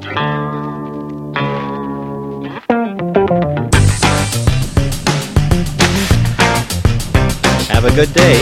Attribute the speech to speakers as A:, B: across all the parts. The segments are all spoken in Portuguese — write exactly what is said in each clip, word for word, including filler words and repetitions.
A: Have a good day.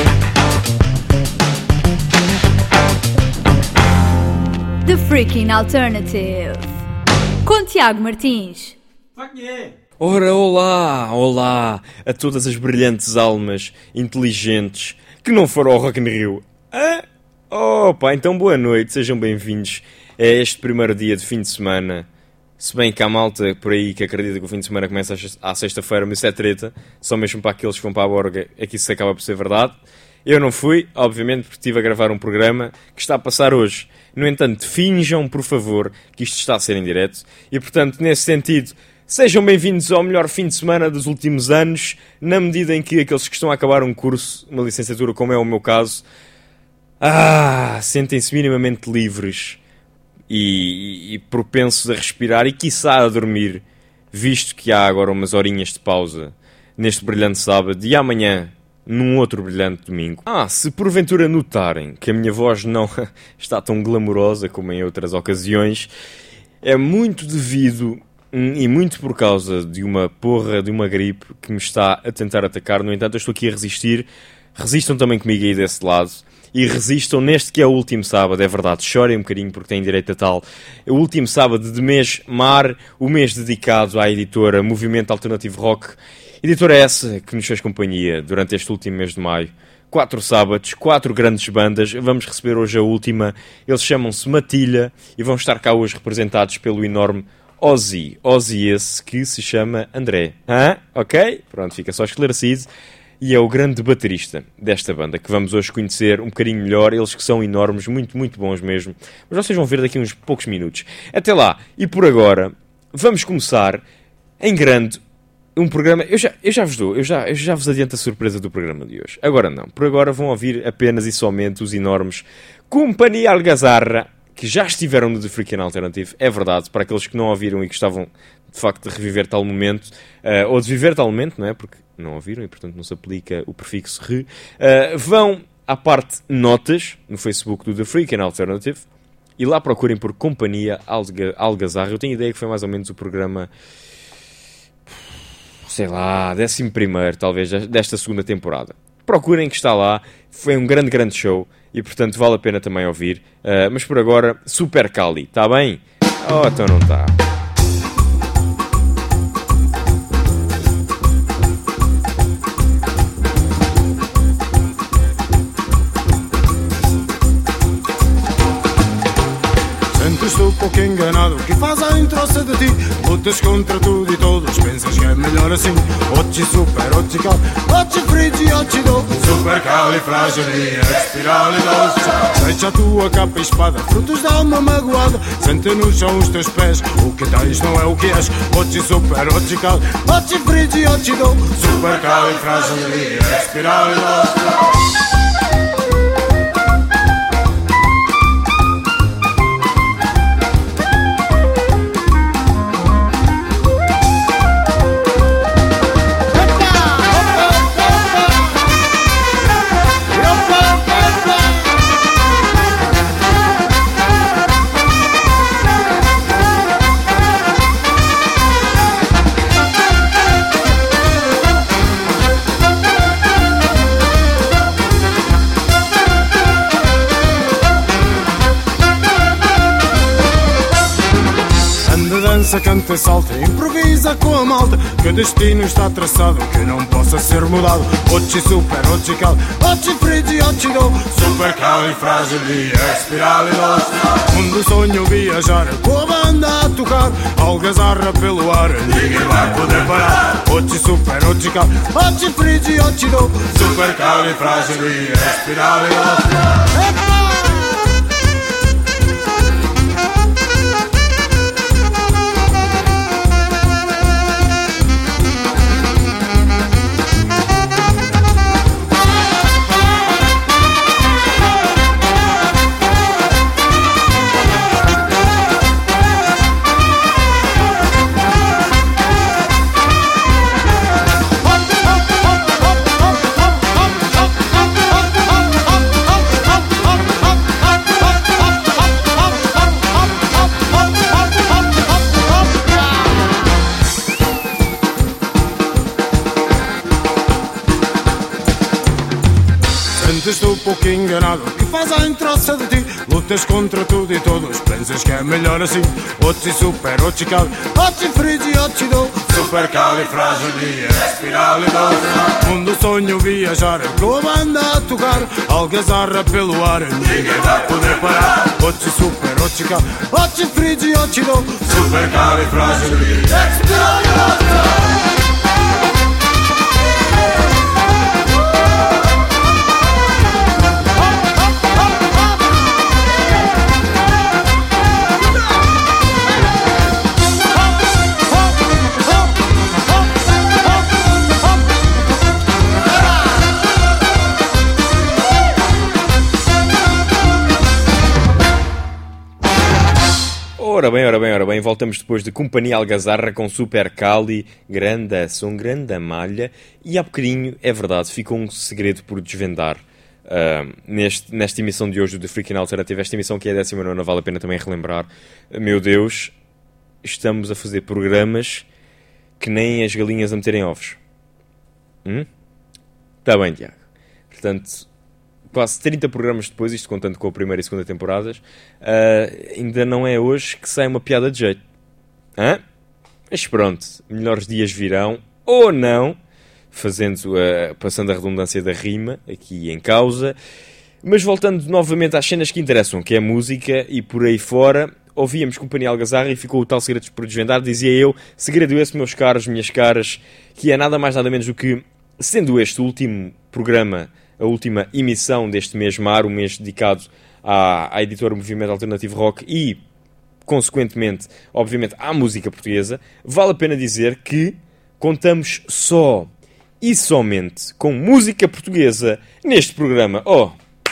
B: The Freaking Alternative, com Tiago Martins.
C: Ora, olá, olá a todas as brilhantes almas inteligentes que não foram ao Rock in Rio. Ah? Opa, então boa noite, sejam bem-vindos a este primeiro dia de fim de semana. Se bem que há malta por aí que acredita que o fim de semana começa à sexta-feira, mas isso é treta, só mesmo para aqueles que vão para a borga é que isso acaba por ser verdade. Eu não fui, obviamente, porque estive a gravar um programa que está a passar hoje. No entanto, finjam, por favor, que isto está a ser em direto. E, portanto, nesse sentido, sejam bem-vindos ao melhor fim de semana dos últimos anos, na medida em que aqueles que estão a acabar um curso, uma licenciatura, como é o meu caso, ah, sentem-se minimamente livres e, e propensos a respirar e, quiçá, a dormir, visto que há agora umas horinhas de pausa neste brilhante sábado e amanhã num outro brilhante domingo. Ah, se porventura notarem que a minha voz não está tão glamourosa como em outras ocasiões, é muito devido e muito por causa de uma porra, de uma gripe que me está a tentar atacar. No entanto, eu estou aqui a resistir. Resistam também comigo aí desse lado. E resistam neste que é o último sábado, é verdade, chorem um bocadinho porque têm direito a tal. É o último sábado de mês Mar, o mês dedicado à editora Movimento Alternativo Rock. Editora essa que nos fez companhia durante este último mês de maio. Quatro sábados, quatro grandes bandas, vamos receber hoje a última. Eles chamam-se Matilha e vão estar cá hoje representados pelo enorme Ozzy. Ozzy esse que se chama André. Hã? Ok? Pronto, fica só esclarecido. E é o grande baterista desta banda, que vamos hoje conhecer um bocadinho melhor. Eles que são enormes, muito, muito bons mesmo. Mas vocês vão ver daqui a uns poucos minutos. Até lá, e por agora, vamos começar em grande um programa... Eu já, eu já vos dou, eu já, eu já vos adianto a surpresa do programa de hoje. Agora não. Por agora vão ouvir apenas e somente os enormes Companhia Algazarra, que já estiveram no The Freaking Alternative. É verdade, para aqueles que não ouviram e gostavam de facto de reviver tal momento, uh, ou de viver tal momento, não é? Porque não ouviram e, portanto, não se aplica o prefixo re. Uh, vão à parte notas, no Facebook do The Freaking Alternative, e lá procurem por Companhia Alga- Algazarra. Eu tenho ideia que foi mais ou menos o programa, sei lá, décimo primeiro, talvez, desta segunda temporada. Procurem que está lá. Foi um grande, grande show e, portanto, vale a pena também ouvir. Uh, mas por agora, Super Cali, está bem? Oh, então não está.
D: Sentes-te um pouco enganado, que faz a introça de ti? Lutas contra tudo e todos, pensas que é melhor assim. Oggi super, oggi cal, oggi frigi, oggi do. Super califragilia, espirale doce. Deixa a tua capa e espada, frutos da alma magoada. Sente no chão os teus pés, o que tens não é o que és. Oggi super, oggi cal, oggi frigi, oggi do. Super califragilia, espirale doce. Dança, canta, salta, improvisa com a malta, que o destino está traçado, que não possa ser mudado. Oggi super, oggi cal, oggi frigi, oggi do. Super califragilia, espirale doce. Onde sonho viajar, com a banda a tocar, algazarra pelo ar, ninguém vai poder parar. Oggi super, oggi cal, oggi frigi, oggi do. Super califragilia, espirale doce. pouco enganado, que faz a entroça de ti. Lutas contra tudo e todos, pensas que é melhor assim. Ochi super, ochi cali, ochi frigi, ochi do, super califragiliespiralidoso. Mundo sonho viajar, com a banda a tocar, algazarra pelo ar, ninguém vai poder parar. Ochi super, ochi cali, ochi frigi, ochi do, super califragiliespiralidoso.
C: Ora bem, ora bem, ora bem, voltamos depois de Companhia Algazarra com Super Cali, grande som, grande malha, e há bocadinho, é verdade, ficou um segredo por desvendar uh, neste, nesta emissão de hoje do The Freaking Alternative, esta emissão que é a décima nona, vale a pena também relembrar. Meu Deus, estamos a fazer programas que nem as galinhas a meterem ovos. Hum? Está bem, Tiago. Portanto, quase trinta programas depois, isto contando com a primeira e segunda temporadas, uh, ainda não é hoje que sai uma piada de jeito. Hã? Mas pronto, melhores dias virão, ou não, fazendo, uh, passando a redundância da rima aqui em causa. Mas voltando novamente às cenas que interessam, que é a música e por aí fora, ouvíamos Companhia Algazarra e ficou o tal segredo por desvendar, dizia eu, segredo esse, meus caros, minhas caras, que é nada mais nada menos do que, sendo este o último programa, a última emissão deste mês mar, o mês dedicado à, à editora Movimento Alternativo Rock e, consequentemente, obviamente, à música portuguesa, vale a pena dizer que contamos só e somente com música portuguesa neste programa. Oh!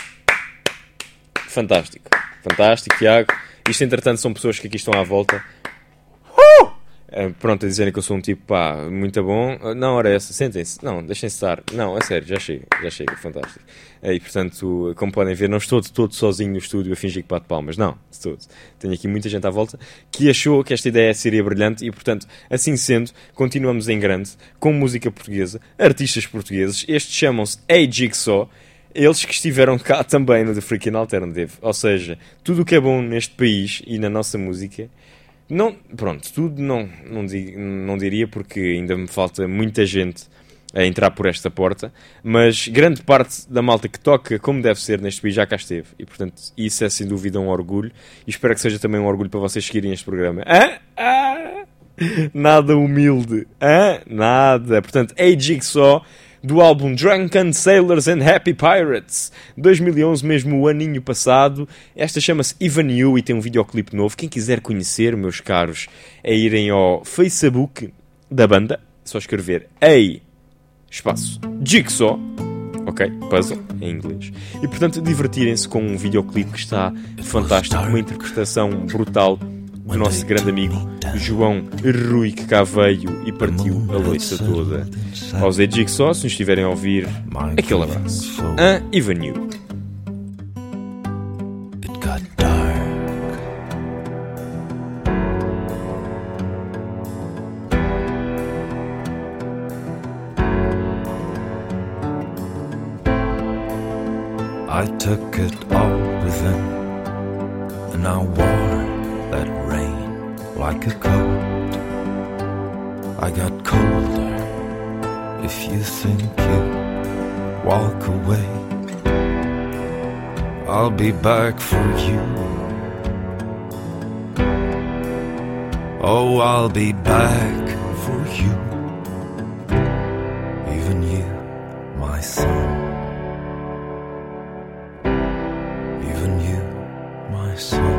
C: Fantástico. Fantástico, Tiago. Isto, entretanto, são pessoas que aqui estão à volta. Uh! Uh, pronto, a dizerem que eu sou um tipo, pá, muito bom. Uh, não, ora essa, sentem-se. Não, deixem-se estar. Não, é sério, já chega, já chega, fantástico. Uh, e, portanto, como podem ver, não estou de todo sozinho no estúdio a fingir que bato palmas. Não, de todo. Tenho aqui muita gente à volta que achou que esta ideia seria brilhante e, portanto, assim sendo, continuamos em grande, com música portuguesa, artistas portugueses. Estes chamam-se A Jigsaw. Eles que estiveram cá também no The Freaking Alternative. Ou seja, tudo o que é bom neste país e na nossa música... Não, pronto, tudo não, não, não diria, porque ainda me falta muita gente a entrar por esta porta, mas grande parte da malta que toca como deve ser neste país já cá esteve. E, portanto, isso é sem dúvida um orgulho. E espero que seja também um orgulho para vocês seguirem este programa. Ah? Ah? Nada humilde. Ah? Nada. Portanto, A Jigsaw, do álbum Drunken Sailors and Happy Pirates, dois mil e onze, mesmo o aninho passado. Esta chama-se Even You e tem um videoclipe novo. Quem quiser conhecer, meus caros, é irem ao Facebook da banda, só escrever A, espaço, Jigsaw, ok, puzzle, em inglês. E, portanto, divertirem-se com um videoclipe que está fantástico, uma interpretação brutal do nosso grande amigo João Rui, que cá veio e partiu a loiça toda. Aos A Jigsaw, se nos estiverem a ouvir, aquele abraço. A Even You.
A: It got dark. I took it all within, and I wore that rain like a coat. I got colder if you think you walk away. I'll be back for you. Oh, I'll be back for you. Even you, my son. Even you, my son.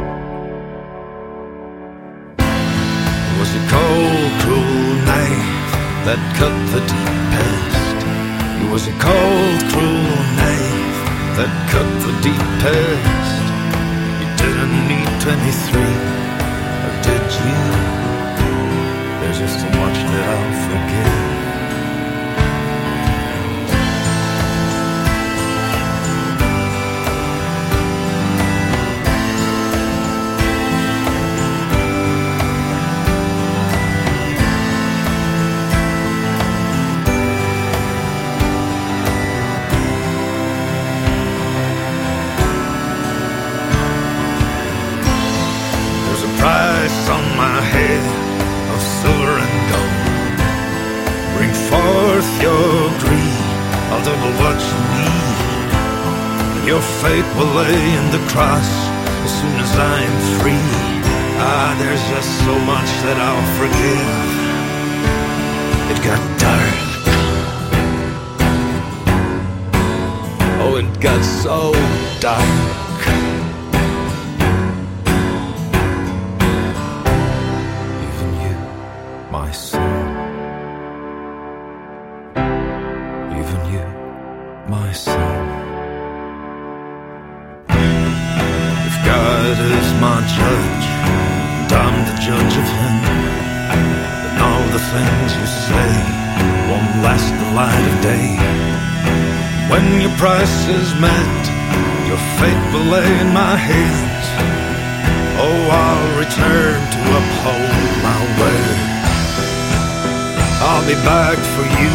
A: It was a cold, cruel knife that cut the deepest. It was a cold, cruel knife that cut the deepest. You didn't need twenty-three, or did you? There's just so much that I'll forgive. price on my head of silver and gold. Bring forth your greed, I'll double what you need. Your fate will lay in the cross as soon as I am free. Ah, there's just so much that I'll forgive. It got dark. Oh, it got so dark. Even you, my soul. Even you, my soul. If God is my judge, and I'm the judge of him, then all the things you say won't last the light of day. When your price is met, your fate will lay in my hands. Oh, I'll return to uphold my word. I'll be back for you.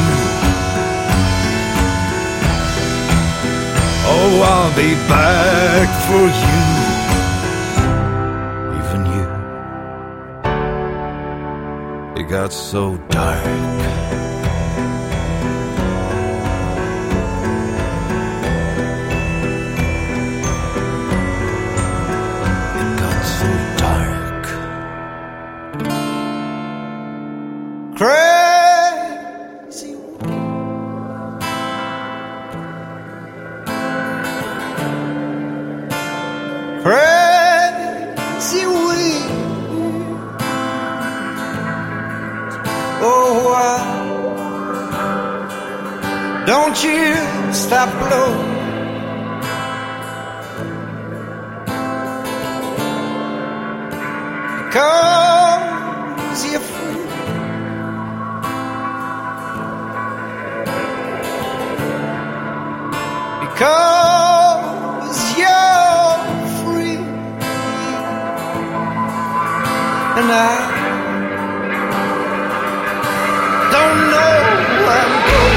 A: Oh, I'll be back for you. Even you. It got so dark.
E: Crazy, crazy wind. Oh, why don't you stop blowing? Cause you're free. Because you're free. And I don't know where I'm going.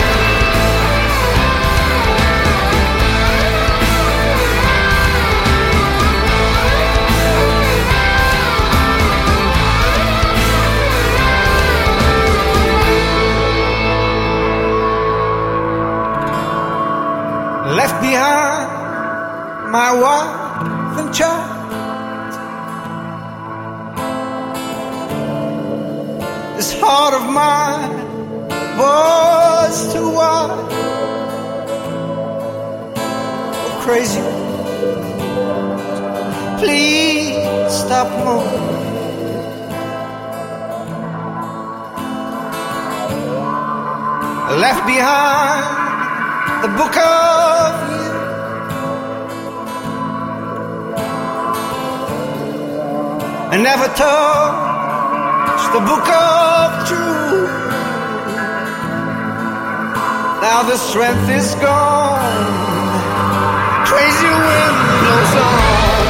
E: Left behind my wife and child. This heart of mine was too wide. Oh, crazy, please stop moving. Left behind the book of you, and never touched the book of truth. Now the strength is gone, crazy wind blows on.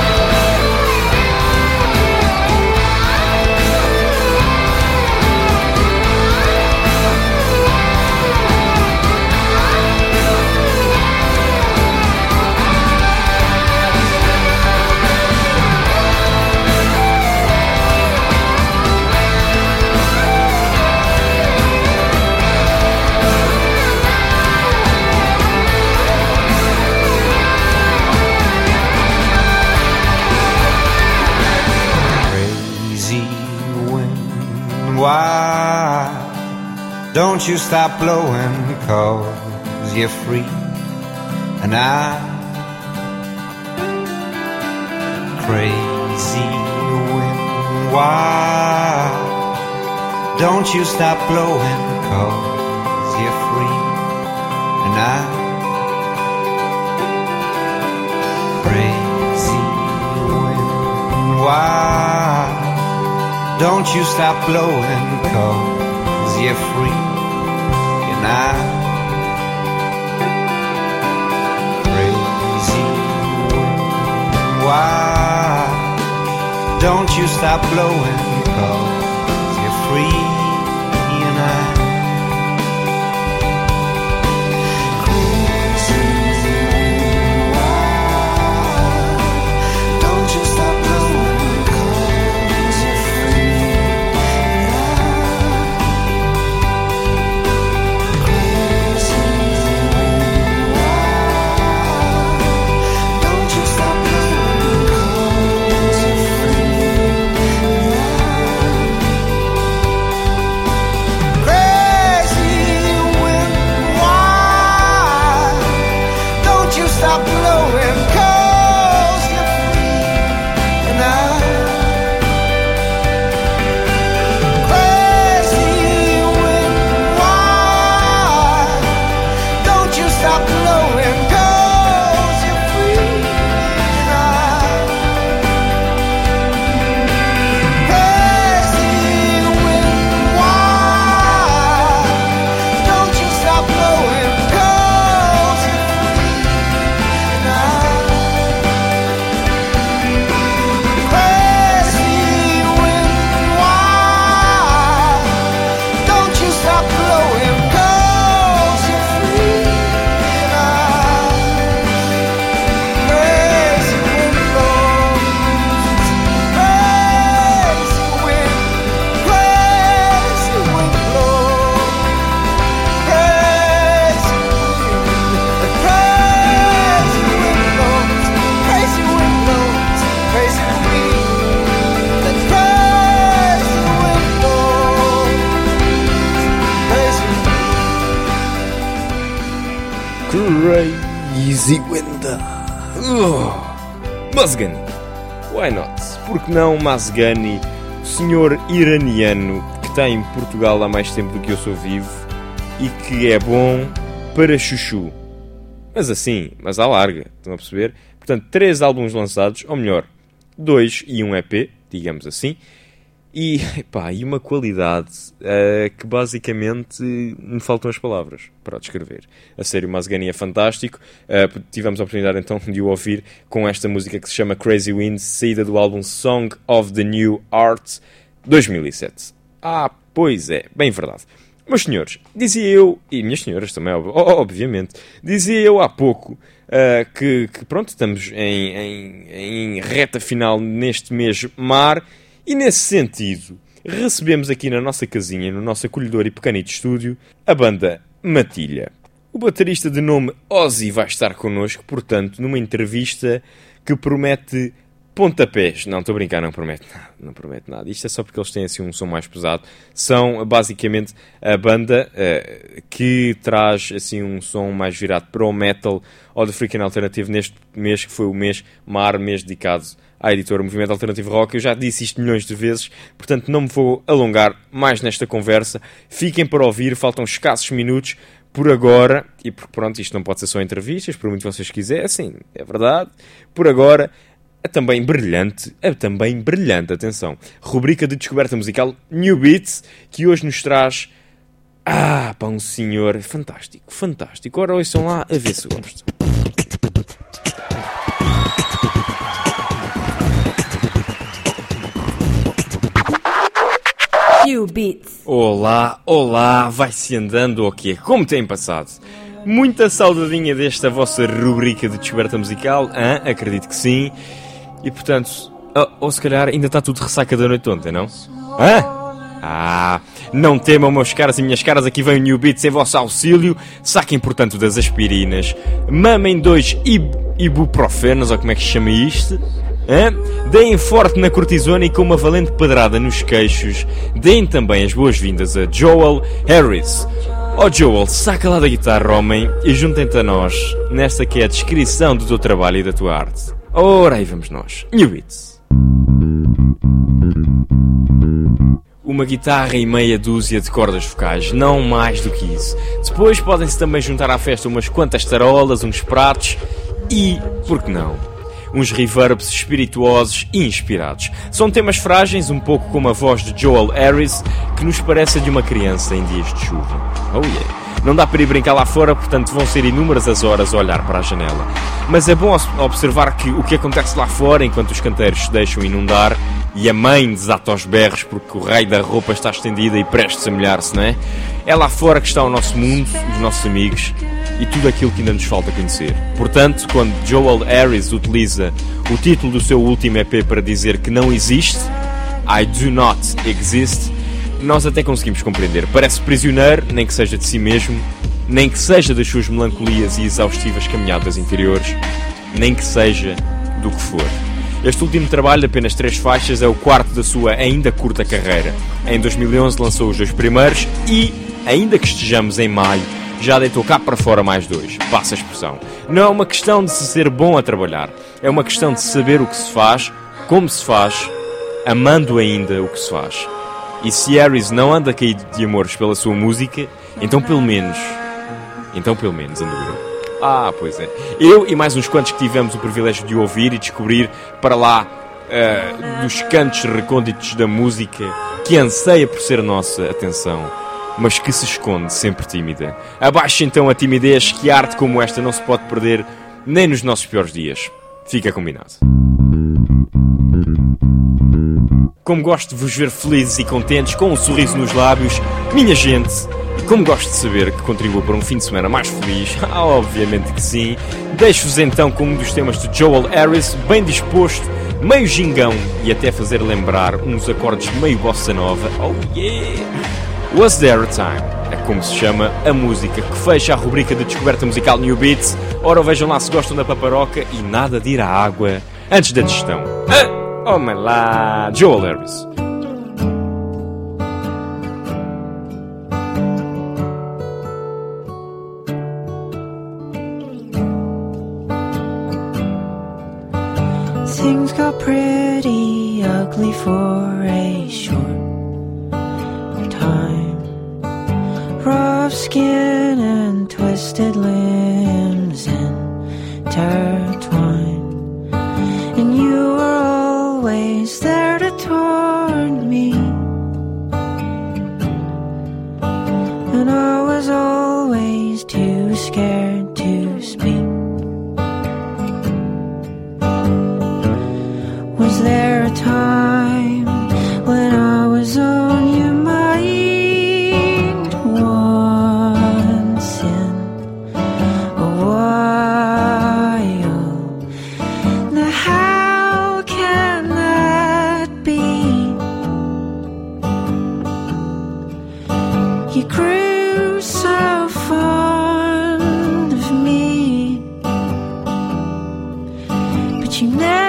E: Why don't you stop blowing? Cause you're free. And I, crazy wind, why don't you stop blowing? Cause you're free. And I, crazy wind, why don't you stop blowing? Cause you're free. And I, crazy wind, why don't you stop blowing? Cause you're free. And I, crazy wind, why don't you stop blowing? Cause you're free.
C: Easy Wenda. Uh, Mazgani. Why not? Porque não Mazgani, o senhor iraniano que está em Portugal há mais tempo do que eu sou vivo e que é bom para chuchu. Mas assim, mas à larga, estão a perceber? Portanto, três álbuns lançados, ou melhor, dois e um E P, digamos assim, e, epá, e uma qualidade uh, que basicamente me faltam as palavras para descrever. A sério, o Mazgani é fantástico. Uh, tivemos a oportunidade então de o ouvir com esta música que se chama Crazy Winds, saída do álbum Song of the New Art dois mil e sete. Ah, pois é, bem verdade. Meus senhores, dizia eu, e minhas senhoras também, obviamente, dizia eu há pouco uh, que, que, pronto, estamos em, em, em reta final neste mês mar, e nesse sentido, recebemos aqui na nossa casinha, no nosso acolhedor e pequenito estúdio, a banda Matilha. O baterista de nome Ozzy vai estar connosco, portanto, numa entrevista que promete pontapés. Não, estou a brincar, não promete nada. Não promete nada. Isto é só porque eles têm assim um som mais pesado. São basicamente a banda uh, que traz assim um som mais virado para o metal ou de freaking alternative neste mês, que foi o mês mar, mês dedicado à editora Movimento Alternativo Rock. Eu já disse isto milhões de vezes, portanto não me vou alongar mais nesta conversa. Fiquem para ouvir, faltam escassos minutos por agora, e porque pronto, isto não pode ser só entrevistas, por muito que vocês quisessem, é verdade. Por agora, é também brilhante, é também brilhante, atenção, rubrica de descoberta musical New Beats, que hoje nos traz, ah, pá, um senhor fantástico, fantástico. Ora, ouçam lá a ver se gostam.
B: New Beats.
C: Olá, olá, vai-se andando ou quê? Como tem passado? Muita saudadinha desta vossa rubrica de descoberta musical, hã? Acredito que sim. E portanto, ou, ou se calhar ainda está tudo de ressaca da noite ontem, não? Hã? Ah, não temam, meus caros e minhas caras, aqui vem o New Beats em vosso auxílio. Saquem, portanto, das aspirinas, mamem dois ibuprofenos, ou como é que se chama isto? Hã? Deem forte na cortisona e com uma valente pedrada nos queixos. Deem também as boas-vindas a Joel Harris. Oh Joel, saca lá da guitarra, homem, e juntem-te a nós nesta que é a descrição do teu trabalho e da tua arte. Ora, aí vamos nós. New Beats. Uma guitarra e meia dúzia de cordas vocais, não mais do que isso. Depois podem-se também juntar à festa umas quantas tarolas, uns pratos e, por que não, uns reverbs espirituosos e inspirados. São temas frágeis, um pouco como a voz de Joel Harris, que nos parece de uma criança em dias de chuva. Oh yeah! Não dá para ir brincar lá fora, portanto vão ser inúmeras as horas a olhar para a janela. Mas é bom observar que o que acontece lá fora, enquanto os canteiros se deixam inundar e a mãe desata aos berros porque o rei da roupa está estendida e prestes a molhar-se, não é? É lá fora que está o nosso mundo, os nossos amigos e tudo aquilo que ainda nos falta conhecer. Portanto, quando Joel Harris utiliza o título do seu último E P para dizer que não existe, I do not exist, nós até conseguimos compreender. Parece prisioneiro, nem que seja de si mesmo, nem que seja das suas melancolias e exaustivas caminhadas interiores, nem que seja do que for. Este último trabalho, de apenas três faixas, é o quarto da sua ainda curta carreira. Em dois mil e onze lançou os dois primeiros e, ainda que estejamos em maio, já deitou cá para fora mais dois. Passa a expressão. Não é uma questão de se ser bom a trabalhar, é uma questão de saber o que se faz, como se faz, amando ainda o que se faz. E se Harris não anda caído de amores pela sua música, então pelo menos, então pelo menos ando eu. Ah, pois é. Eu e mais uns quantos que tivemos o privilégio de ouvir e descobrir para lá uh, dos cantos recônditos da música que anseia por ser nossa atenção, mas que se esconde sempre tímida. Abaixe então a timidez, que arte como esta não se pode perder nem nos nossos piores dias. Fica combinado. Como gosto de vos ver felizes e contentes, com um sorriso nos lábios, minha gente, e como gosto de saber que contribua para um fim de semana mais feliz, ah, obviamente que sim, deixo-vos então com um dos temas de Joel Harris, bem disposto, meio gingão e até fazer lembrar uns acordes meio bossa nova. Oh yeah! Was There a Time? É como se chama a música que fecha a rubrica de descoberta musical New Beats. Ora, vejam lá se gostam da paparoca e nada de ir à água antes da digestão. Ah! Oh my lá, Joel Harris.
F: a short time. Rough skin and twisted limbs intertwined, and you were always there to taunt me, and I was always too scared to speak. Was there a time when I was on your mind once in a while? Now how can that be? You grew so fond of me, but you never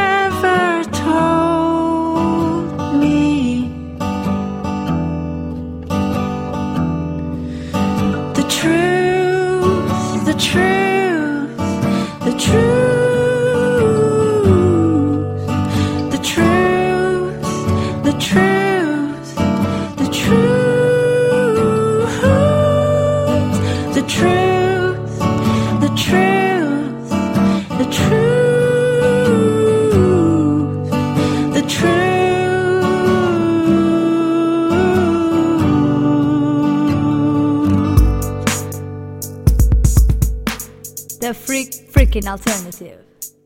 B: The freak, freaking alternative.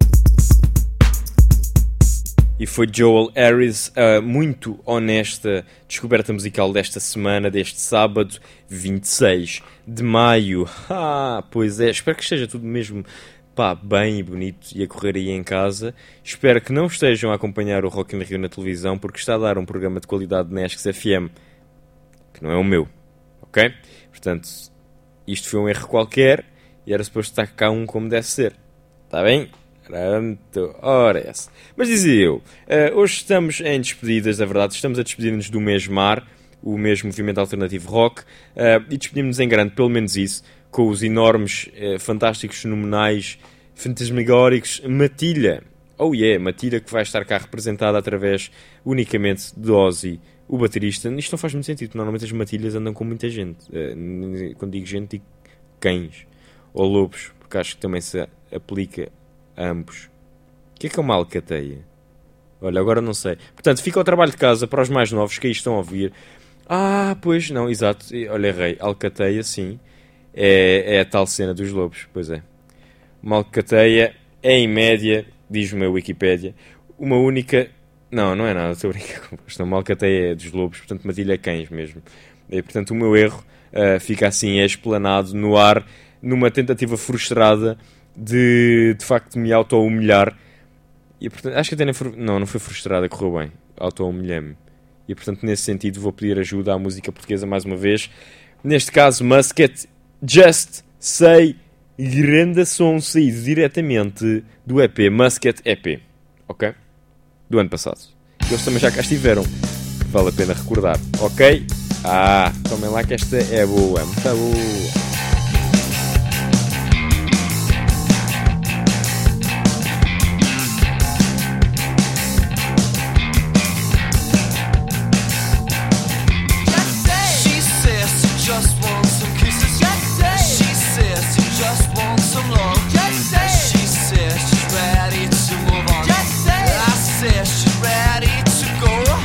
C: E foi Joel Harris a muito honesta descoberta musical desta semana, deste sábado, vinte e seis de maio. Ah, pois é, espero que esteja tudo mesmo pá, bem e bonito e a correr aí em casa. Espero que não estejam a acompanhar o Rock in Rio na televisão, porque está a dar um programa de qualidade na Esques F M, que não é o meu, ok? Portanto, isto foi um erro qualquer e era suposto estar cá um como deve ser, está bem? Pronto, ora essa. Mas dizia eu, uh, hoje estamos em despedidas, é verdade, estamos a despedir-nos do mês Mar, o mesmo movimento alternativo rock, uh, e despedimos-nos em grande, pelo menos isso, com os enormes, uh, fantásticos, fenomenais, fantasmagóricos Matilha. Oh yeah, Matilha, que vai estar cá representada através unicamente de Ozzy, o baterista. Isto não faz muito sentido, normalmente as Matilhas andam com muita gente. Uh, quando digo gente, digo cães ou lobos, porque acho que também se aplica a ambos. O que é que é uma alcateia? Olha, agora não sei. Portanto, fica ao trabalho de casa para os mais novos que aí estão a ouvir. Ah, pois não, exato. Olha, errei. Alcateia, sim. É, é a tal cena dos lobos, pois é. Uma alcateia é, em média, diz-me a Wikipédia, uma única... Não, não é nada, estou a brincar com isto. Uma alcateia é dos lobos, portanto, Matilha é cães mesmo. E, portanto, o meu erro uh, fica assim explanado no ar, numa tentativa frustrada de, de facto, me auto-humilhar. E, portanto, acho que até nem foi... Não, não foi frustrada, correu bem. Auto-humilhei-me. E, portanto, nesse sentido, vou pedir ajuda à música portuguesa mais uma vez. Neste caso, Muscat, Just Say, grande som saído diretamente do E P, Muscat E P. Ok? Do ano passado. Eles também já cá estiveram. Vale a pena recordar. Ok? Ah, tomem lá que esta é boa. Muito boa.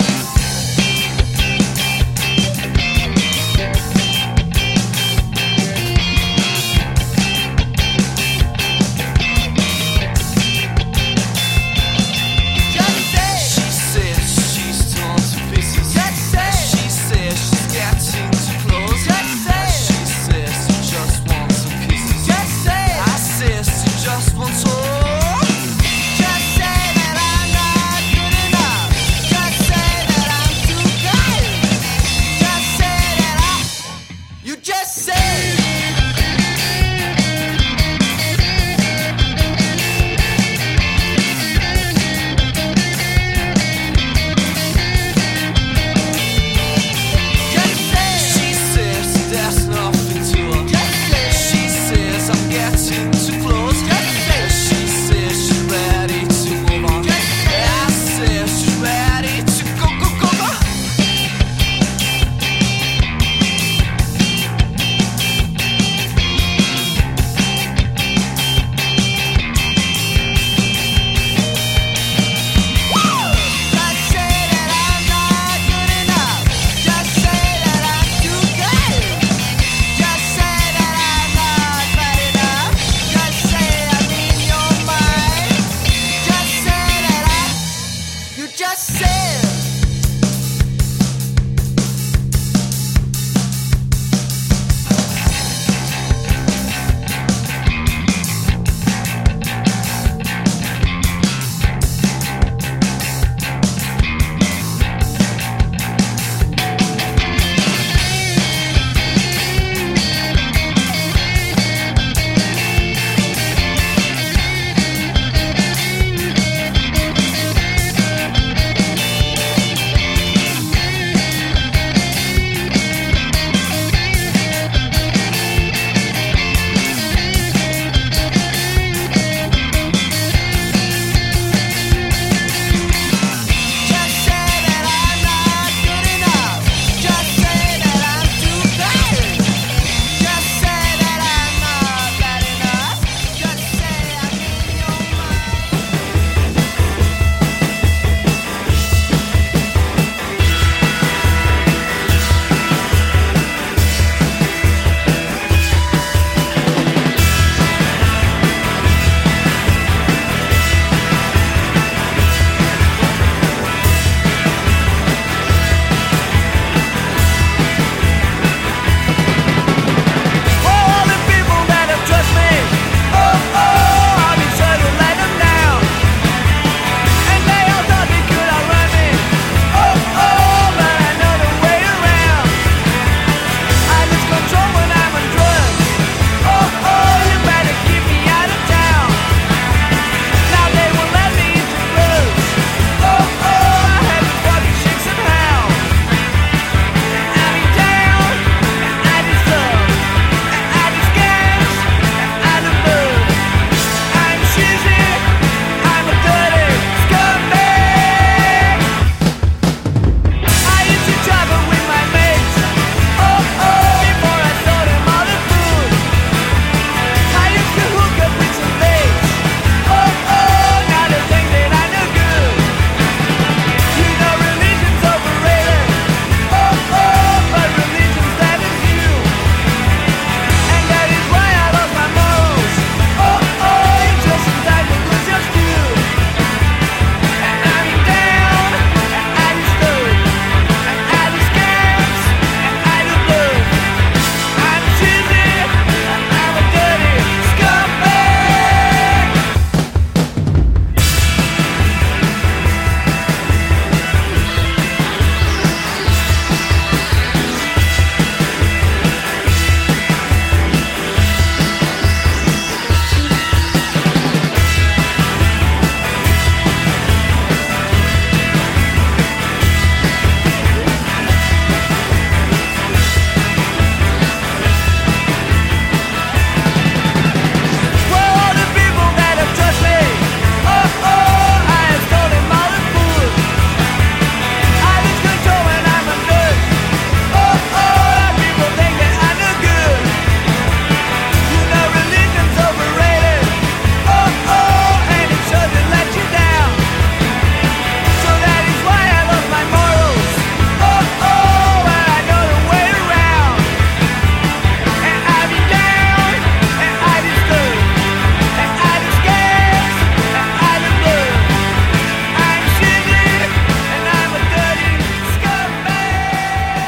G: Ready to go.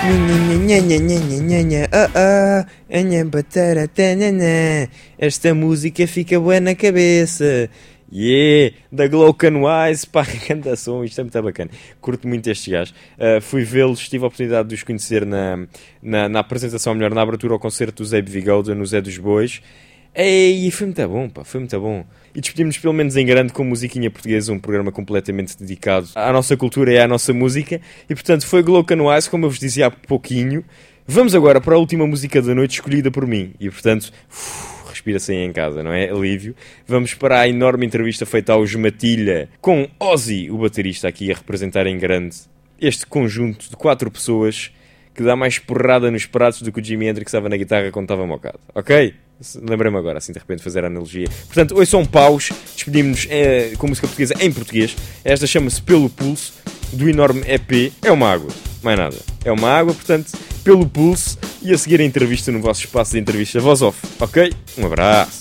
C: Esta música fica boa na cabeça. Yeah, da Glowcan Wise, pá, canta som, isto é muito bacana. Curto muito estes gajos. Uh, fui vê-los, tive a oportunidade de os conhecer na, na, na apresentação, melhor, na abertura ao concerto do Zé Bigode, no Zé dos Bois. E foi muito bom, pá, foi muito bom. E despedimos pelo menos em grande com Musiquinha Portuguesa, um programa completamente dedicado à nossa cultura e à nossa música. E portanto foi Glowcan Wise, como eu vos dizia há pouquinho. Vamos agora para a última música da noite escolhida por mim. E portanto... Uf, respira-se aí em casa, não é? Alívio. Vamos para a enorme entrevista feita aos Matilha, com Ozzy, o baterista, aqui a representar em grande este conjunto de quatro pessoas que dá mais porrada nos pratos do que o Jimi Hendrix estava na guitarra quando estava mocado. Ok? Lembrei-me agora, assim de repente, fazer a analogia. Portanto, hoje são paus, despedimos-nos é, com música portuguesa em português. Esta chama-se Pelo Pulso, do enorme E P. É uma água, mais nada. É uma água, portanto, Pelo Pulso. E a seguir a entrevista no vosso espaço de entrevista Voz Off. Ok? Um abraço.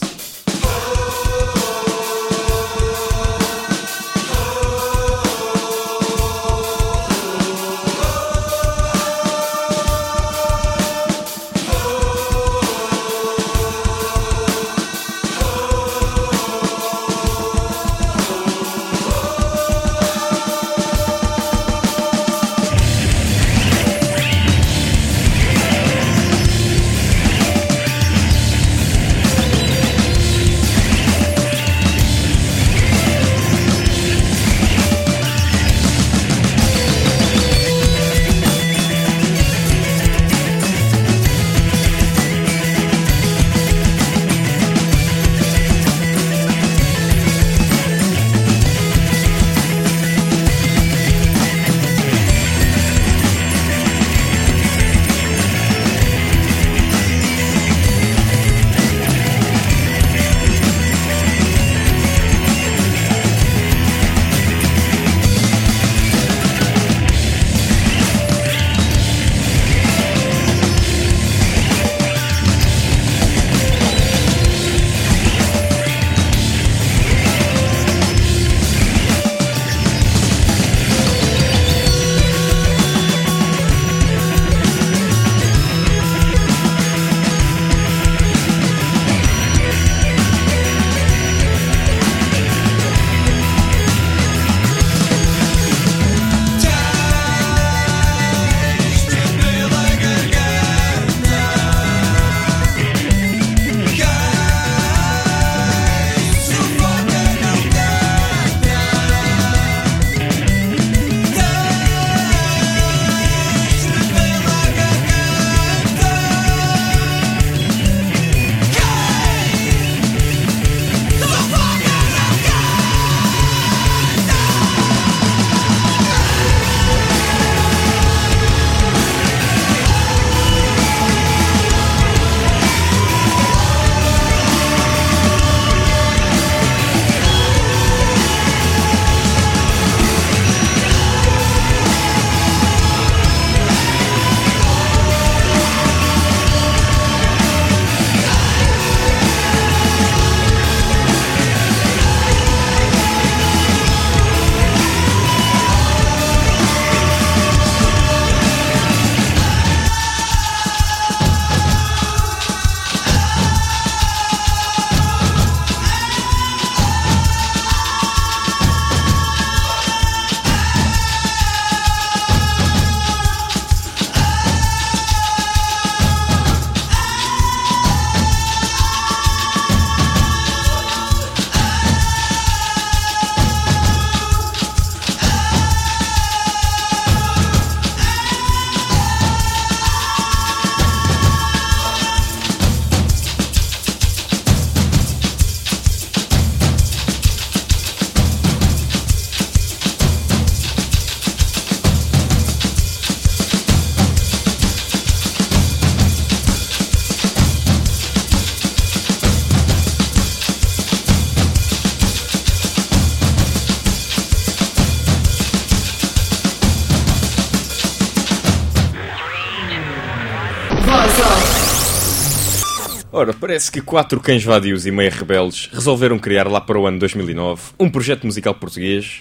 C: Ora, parece que quatro cães vadios e meio rebeldes resolveram criar lá para o ano dois mil e nove um projeto musical português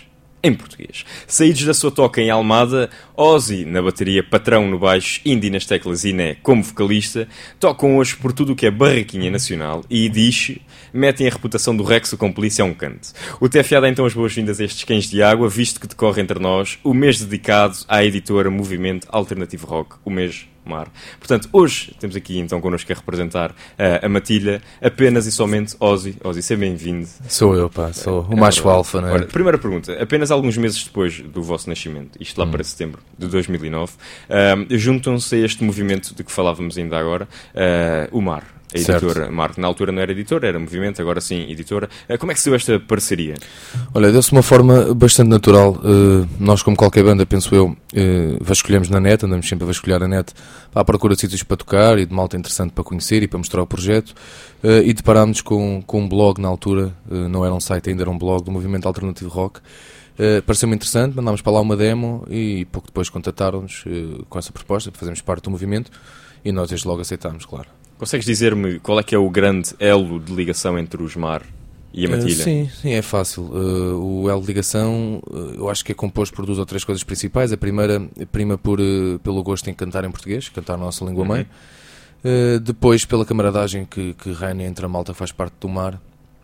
C: em português. Saídos da sua toca em Almada, Ozzy na bateria, Patrão no baixo, Indy nas teclas e Né como vocalista, tocam hoje por tudo o que é barraquinha nacional e, diz, metem a reputação do Rexo com polícia a um canto. O T F A dá então as boas-vindas a estes cães de água, visto que decorre entre nós o mês dedicado à editora Movimento Alternativo Rock, o mês Mar. Portanto, hoje temos aqui então connosco a representar uh, a Matilha, apenas e somente Ozzy. Ozzy, seja bem-vindo.
G: Sou eu, pá, sou o macho alfa, não é?
C: Ora, primeira pergunta, apenas alguns meses depois do vosso nascimento, isto lá hum. para setembro de dois mil e nove, uh, juntam-se a este movimento de que falávamos ainda agora, uh, o Mar. A editora Marco, na altura não era editora, era Movimento, agora sim editora. Como é que se deu esta parceria?
G: Olha, deu-se de uma forma bastante natural. Uh, nós, como qualquer banda, penso eu, uh, vasculhamos na net, andamos sempre a vasculhar a net à procura de sítios para tocar e de malta interessante para conhecer e para mostrar o projeto. Uh, e deparámos com, com um blog na altura, uh, não era um site ainda, era um blog do Movimento Alternativo Rock. Uh, pareceu-me interessante, mandámos para lá uma demo e pouco depois contataram-nos uh, com essa proposta para fazermos parte do movimento e nós desde logo aceitámos, claro.
C: Consegues dizer-me qual é que é o grande elo de ligação entre os Mar e a Matilha?
G: Uh, sim, sim, é fácil. Uh, o elo de ligação, uh, eu acho que é composto por duas ou três coisas principais. A primeira, prima por, uh, pelo gosto em cantar em português, cantar a nossa língua-mãe. Uhum. Uh, depois, pela camaradagem que, que reina entre a malta que faz parte do Mar.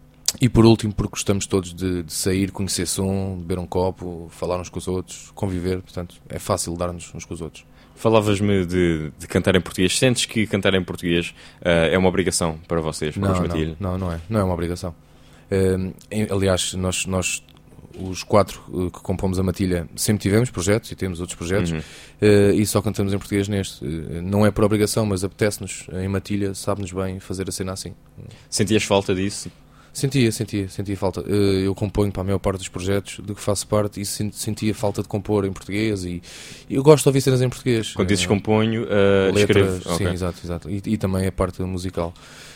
G: E por último, porque gostamos todos de, de sair, conhecer som, beber um copo, falar uns com os outros, conviver. Portanto, é fácil dar-nos uns com os outros.
C: Falavas-me de, de cantar em português. Sentes que cantar em português uh, é uma obrigação para vocês, para
G: não,
C: os Matilha?
G: Não, não, não é. Não é uma obrigação. Uh, em, aliás, nós, nós, os quatro uh, que compomos a Matilha, sempre tivemos projetos e temos outros projetos, uhum. uh, e só cantamos em português neste. Uh, não é por obrigação, mas apetece-nos. Em Matilha, sabe-nos bem fazer a cena assim.
C: Sentias falta disso?
G: Sentia, sentia, sentia falta. Eu componho para a maior parte dos projetos de que faço parte e sentia falta de compor em português e eu gosto de ouvir cenas em português.
C: Quando dizes componho, uh, escrevo.
G: Sim,
C: okay.
G: exato, exato. E, e também a parte musical.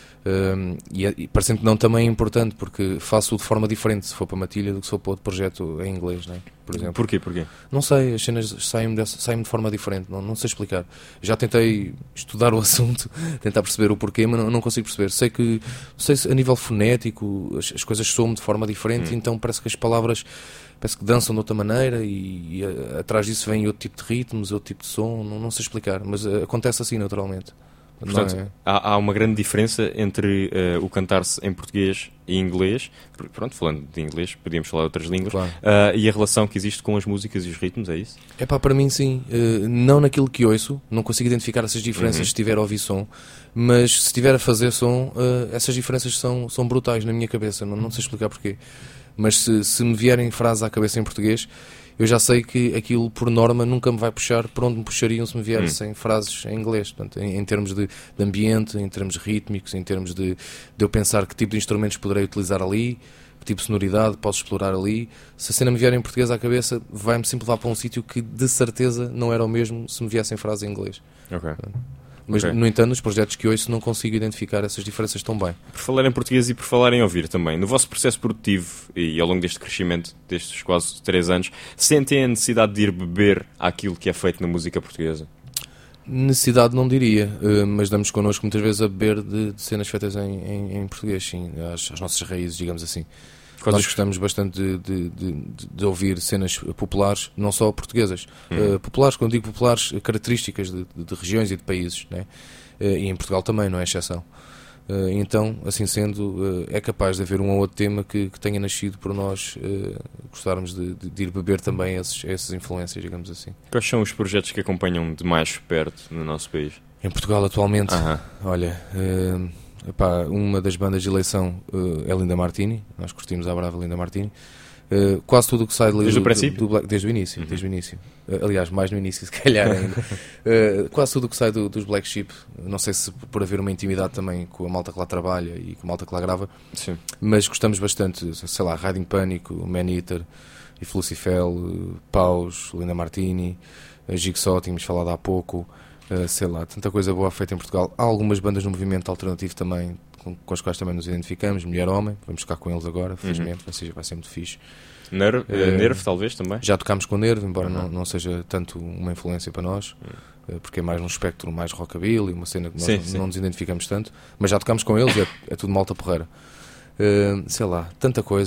G: Um, e, e parecendo que não também é importante porque faço de forma diferente se for para Matilha do que se for para outro projeto em inglês, não é? Por exemplo.
C: Porquê? Porquê?
G: Não sei, as cenas saem-me, dessa, saem-me de forma diferente, não, não sei explicar. Já tentei estudar o assunto, tentar perceber o porquê, mas não, não consigo perceber. Sei que, sei se a nível fonético as, as coisas soam de forma diferente, hum. então parece que as palavras parece que dançam de outra maneira e, e a, atrás disso vem outro tipo de ritmos, outro tipo de som, não, não sei explicar, mas uh, acontece assim naturalmente.
C: Portanto, é. há, há uma grande diferença entre uh, o cantar-se em português e inglês, pronto, falando de inglês, podíamos falar de outras línguas, claro. uh, e a relação que existe com as músicas e os ritmos, é isso?
G: É pá, para mim sim, uh, não naquilo que ouço, não consigo identificar essas diferenças uhum. se estiver a ouvir som, mas se estiver a fazer som, uh, essas diferenças são, são brutais na minha cabeça, não, não sei explicar porquê, mas se, se me vierem frases à cabeça em português, eu já sei que aquilo, por norma, nunca me vai puxar por onde me puxariam se me viessem hum. frases em inglês. Portanto, em, em termos de, de ambiente, em termos rítmicos, em termos de, de eu pensar que tipo de instrumentos poderei utilizar ali, que tipo de sonoridade posso explorar ali. Se a cena me vier em português à cabeça, vai-me sempre levar para um sítio que, de certeza, não era o mesmo se me viessem frases em inglês.
C: Ok.
G: Mas, okay. no entanto, nos projetos que ouço não consigo identificar essas diferenças tão bem.
C: Por falar em português e por falar em ouvir também, no vosso processo produtivo e ao longo deste crescimento, destes quase três anos, sentem a necessidade de ir beber àquilo que é feito na música portuguesa?
G: Necessidade não diria, mas damos connosco muitas vezes a beber de, de cenas feitas em, em, em português, sim, as, as nossas raízes, digamos assim. Nós gostamos bastante de, de, de, de ouvir cenas populares, não só portuguesas. Hum. Uh, populares, quando digo populares, características de, de, de regiões e de países, né? Uh, e em Portugal também, não é exceção. Uh, então, assim sendo, uh, é capaz de haver um ou outro tema que, que tenha nascido por nós uh, gostarmos de, de, de ir beber também esses, essas influências, digamos assim.
C: Quais são os projetos que acompanham de mais perto no nosso país?
G: Em Portugal, atualmente,
C: uh-huh.
G: olha... Uh, Epá, uma das bandas de eleição uh, é Linda Martini, nós curtimos a brava Linda Martini. Uh, quase tudo o que sai do,
C: desde o
G: princípio? Do, do, desde o início, uhum. desde o início. Uh, aliás, mais no início, se calhar ainda. uh, quase tudo o que sai do, dos Black Sheep, não sei se por haver uma intimidade também com a malta que lá trabalha e com a malta que lá grava,
C: sim.
G: mas gostamos bastante, sei lá, Riding Pânico, Man Eater, If Lucifel, uh, Paus, Linda Martini, uh, Jigsaw, tínhamos falado há pouco. Uh, sei lá, tanta coisa boa feita em Portugal. Há algumas bandas no movimento alternativo também, com, com as quais também nos identificamos. Mulher-Homem, vamos tocar com eles agora, felizmente, uhum. vai, vai ser muito fixe.
C: Nerve, uh, Nerve, talvez também.
G: Já tocámos com Nerve, embora uhum. não, não seja tanto uma influência para nós, uhum. uh, porque é mais um espectro mais rockabilly, uma cena que nós sim, não, sim. não nos identificamos tanto, mas já tocámos com eles e é, é tudo malta porreira. Uh, sei lá, tanta coisa.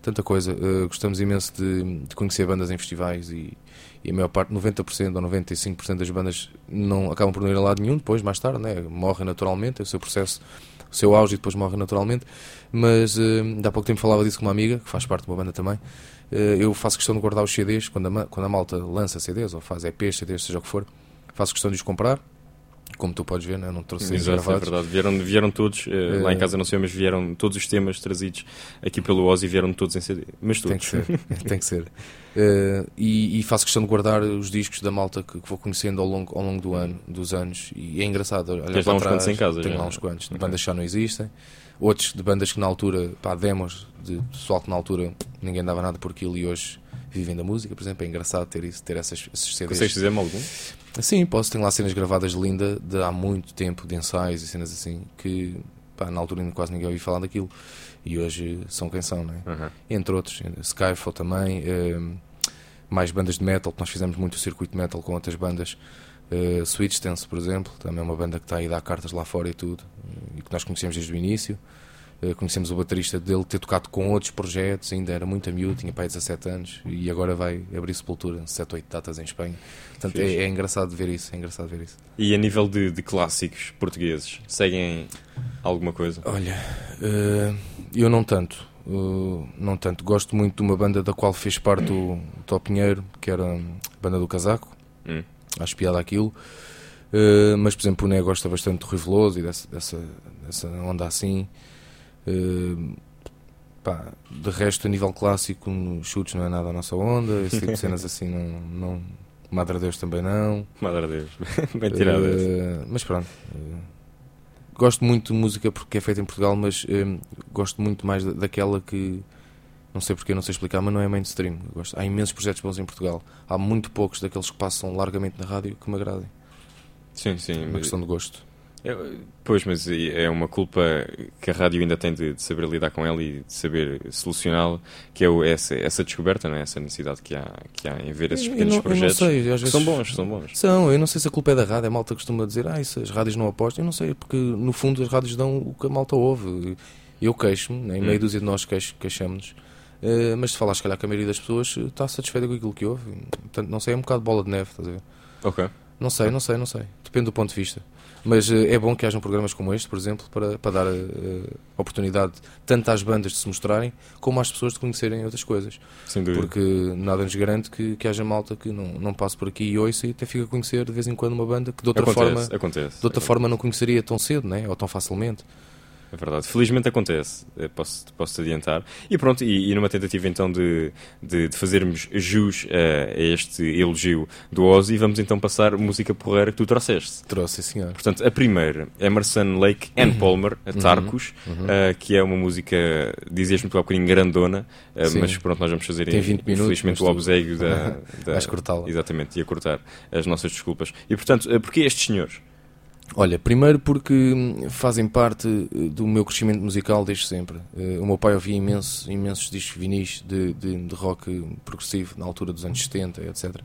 G: tanta coisa. Uh, gostamos imenso de, de conhecer bandas em festivais e, e a maior parte, noventa por cento ou noventa e cinco por cento das bandas não acabam por não ir a lado nenhum, depois, mais tarde, né? Morrem naturalmente, é o seu processo, o seu auge e depois morrem naturalmente. Mas uh, há pouco tempo falava disso com uma amiga, que faz parte de uma banda também. Uh, eu faço questão de guardar os C Ds, quando a, quando a malta lança C Ds, ou faz E Ps, C Ds, seja o que for, faço questão de os comprar. Como tu podes ver, né? Não trouxe
C: Exato, gravados. É verdade. Vieram, vieram todos, uh, lá em casa não sei, mas vieram todos os temas trazidos aqui pelo Ozzy, vieram todos em C D. Mas todos.
G: Tem que ser, tem que ser. Uh, e, e faço questão de guardar os discos da malta que, que vou conhecendo ao longo, ao longo do ano, dos anos. E é engraçado olhar
C: Tens
G: para
C: lá uns
G: trás.
C: quantos em casa?
G: Tenho
C: já?
G: lá uns quantos. De
C: Okay.
G: bandas que já não existem. Outros de bandas que na altura, pá, demos de pessoal que na altura ninguém dava nada por aquilo e hoje vivem da música, por exemplo. É engraçado ter isso, ter essas, esses C Ds.
C: Consegues dizer-me algum?
G: Sim, posso. Tenho lá cenas gravadas de Linda de há muito tempo, de ensaios e cenas assim, que pá, na altura ainda quase ninguém ouviu falar daquilo e hoje são quem são, né? Uhum. Entre outros, Skyfall também, uh, mais bandas de metal, que nós fizemos muito o circuito de metal com outras bandas. uh, Switch Dance, por exemplo, também é uma banda que está aí a dar cartas lá fora e tudo, e que nós conhecemos desde o início. Uh, conhecemos o baterista dele, ter tocado com outros projetos, ainda era muito a miúdo, tinha pai dezassete anos e agora vai abrir Sepultura, sete ou oito datas em Espanha. Portanto, é, é engraçado ver isso, é engraçado ver isso.
C: E a nível de, de clássicos portugueses, seguem alguma coisa?
G: Olha, uh, eu não tanto, uh, não tanto. Gosto muito de uma banda da qual fez parte o Tó Pinheiro, que era a banda do Casaco,
C: hum.
G: acho piada aquilo. Uh, mas, por exemplo, o Né gosta bastante do Rui Veloso e dessa, dessa, dessa onda assim. Uh, pá, de resto, a nível clássico, nos chutes não é nada a nossa onda, esse tipo de cenas assim não, não... Madre Deus também não.
C: Madre Deus, bem tirado.
G: Uh, mas pronto, uh, gosto muito de música porque é feita em Portugal, mas uh, gosto muito mais da, daquela que não sei porque, não sei explicar, mas não é mainstream. Gosto. Há imensos projetos bons em Portugal, há muito poucos daqueles que passam largamente na rádio que me agradem.
C: Sim, sim.
G: É uma questão de gosto.
C: É, pois, mas é uma culpa que a rádio ainda tem de, de saber lidar com ela e de saber solucioná-la, que é o, essa, essa descoberta, não é? Essa necessidade que há, que há em ver esses pequenos
G: eu não,
C: projetos.
G: Eu não sei, às vezes
C: são bons, são bons.
G: São, eu não sei se a culpa é da rádio, a malta costuma dizer, ah, isso, as rádios não apostam, eu não sei, porque no fundo as rádios dão o que a malta ouve. Eu queixo-me, né? Em meio hum. dúzia de nós queixo, queixamos-nos, uh, mas se falar, se calhar, que a maioria das pessoas está satisfeita com aquilo que ouve. Portanto, não sei, é um bocado de bola de neve, estás a ver?
C: Ok.
G: Não sei, não sei, não sei. Depende do ponto de vista. Mas uh, é bom que hajam programas como este, por exemplo, para, para dar uh, oportunidade tanto às bandas de se mostrarem, como às pessoas de conhecerem outras coisas.
C: Sem dúvida.
G: Porque nada nos garante que, que haja malta que não, não passe por aqui e ouça e até fica a conhecer de vez em quando uma banda que de outra,
C: acontece,
G: forma,
C: acontece,
G: de outra
C: acontece.
G: forma não conheceria tão cedo, né? Ou tão facilmente.
C: É verdade, felizmente acontece, posso, posso-te adiantar. E pronto, e, e numa tentativa então de, de, de fazermos jus a, a este elogio do Ozzy, vamos então passar música porreira que tu trouxeste.
G: Trouxe, senhor.
C: Portanto, a primeira, Emerson, Lake and Palmer, a Tarcos, uhum. Uhum. Uh, que é uma música, dizias-me tu há bocadinho, grandona, uh, mas pronto, nós vamos fazer,
G: tem vinte minutos,
C: infelizmente, o obséquio da... da
G: vais cortá-la.
C: Exatamente, e a cortar as nossas desculpas. E portanto, uh, porquê estes senhores?
G: Olha, primeiro porque fazem parte do meu crescimento musical desde sempre. O meu pai ouvia imenso, imensos discos vinis de, de, de rock progressivo na altura dos anos setenta, etcétera.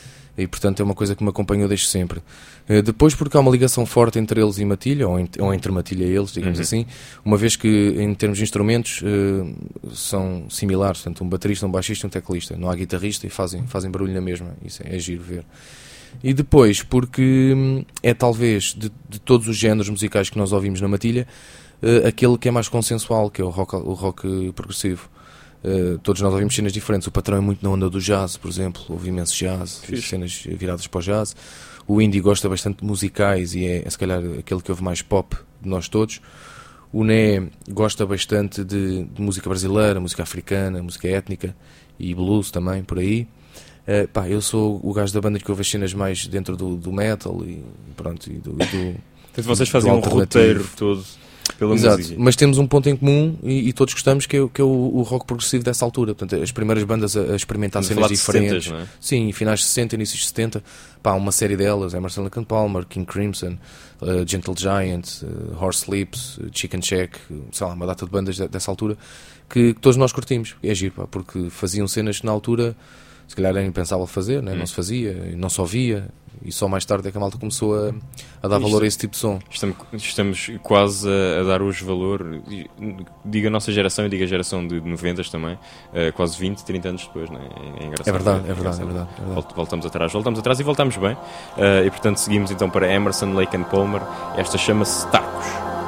G: E portanto é uma coisa que me acompanhou desde sempre. Depois porque há uma ligação forte entre eles e Matilha, ou, ou entre Matilha e eles, digamos uhum. assim, uma vez que em termos de instrumentos são similares, portanto um baterista, um baixista e um teclista. Não há guitarrista e fazem, fazem barulho na mesma, isso é, é giro ver. E depois, porque é talvez de, de todos os géneros musicais que nós ouvimos na Matilha, uh, aquele que é mais consensual, que é o rock, o rock progressivo. Uh, todos nós ouvimos cenas diferentes. O patrão é muito na onda do jazz, por exemplo, ouve imenso jazz, cenas viradas para o jazz. O indie gosta bastante de musicais e é, é se calhar aquele que ouve mais pop de nós todos. O Né gosta bastante de, de música brasileira, música africana, música étnica e blues também, por aí. Uh, pá, eu sou o gajo da banda que ouve as cenas mais dentro do, do metal e pronto, e do, e do
C: Então vocês fazem um roteiro todo pela
G: Exato,
C: música.
G: mas temos um ponto em comum e, e todos gostamos, que é, que é o, o rock progressivo dessa altura. Portanto, as primeiras bandas a, a experimentar
C: Vamos
G: cenas diferentes,
C: sessenta, não é?
G: Sim, finais de sessenta, inícios de setenta, pá, uma série delas, Emerson, Lake and Palmer, King Crimson, uh, Gentle Giant, uh, Horse Lips, uh, Chicken Shack, uh, sei lá, uma data de bandas de, dessa altura que, que todos nós curtimos. É giro, pá, porque faziam cenas que na altura se calhar era impensável fazer, né? Hum. Não se fazia, não se ouvia, e só mais tarde é que a malta começou a, a dar
C: Isto-
G: valor a esse tipo de som.
C: Estamos, estamos quase a, a dar hoje valor, diga a nossa geração e diga a geração de noventas também, eh, quase vinte, trinta anos depois, não é? É, é engraçado.
G: É verdade, é
C: É
G: verdade, é
C: engraçado.
G: verdade, é verdade.
C: Volt- Voltamos atrás, voltamos atrás e voltamos bem. Eh, e portanto seguimos então para Emerson, Lake and Palmer. Esta chama-se Tacos.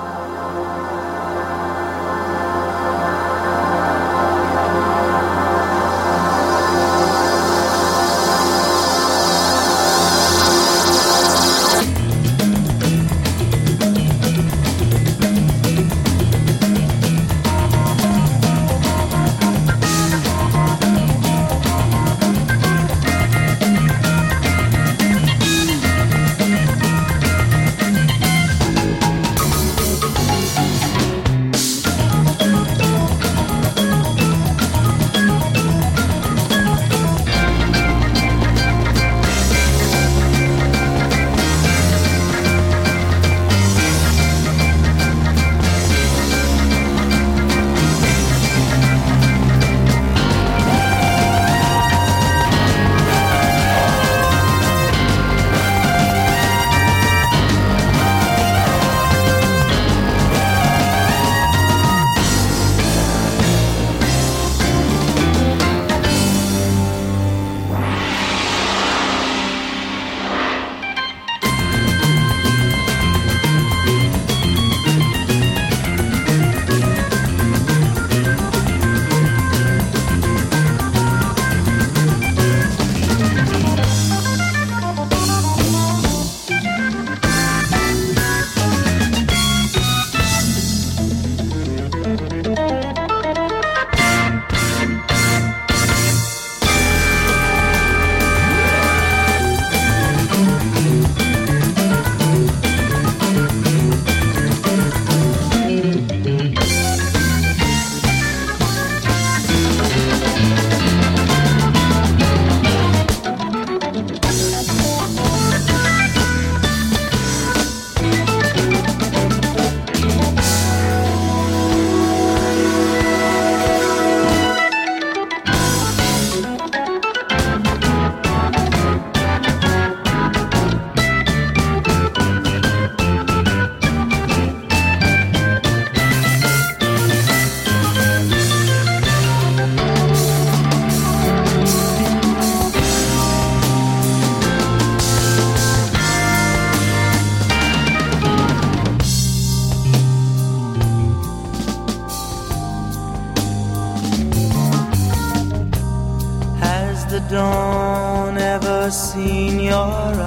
H: the dawn ever seen your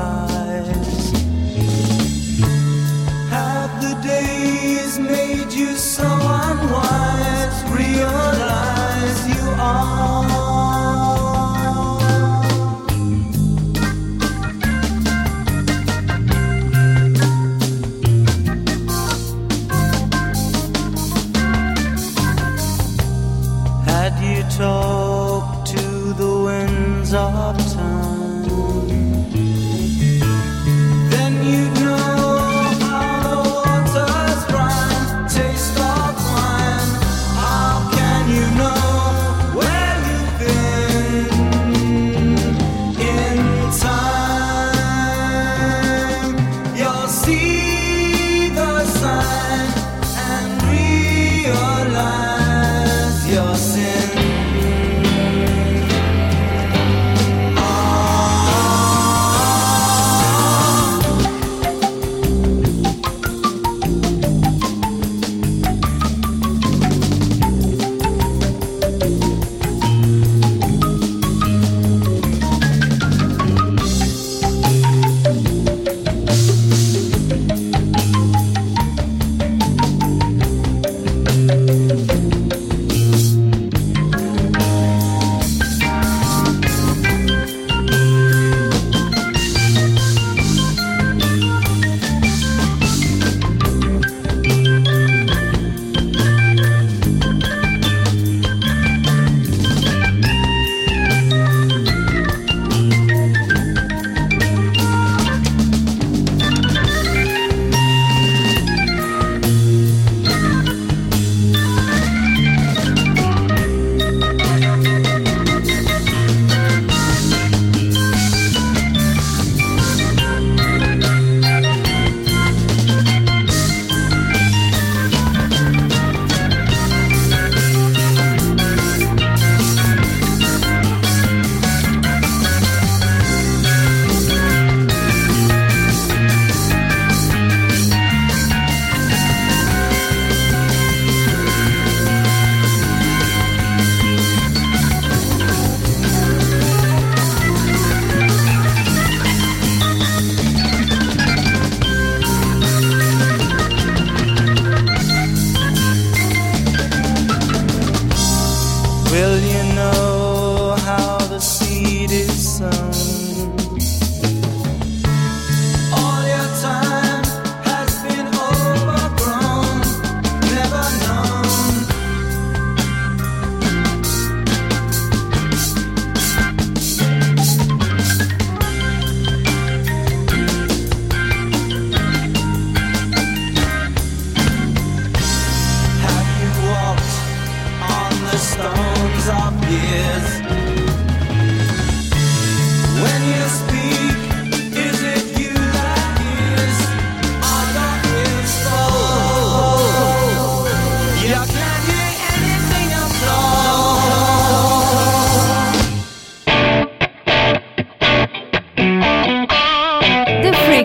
H: eyes? Have the days made you so unwise? Realize you are had you talked to the winds of time,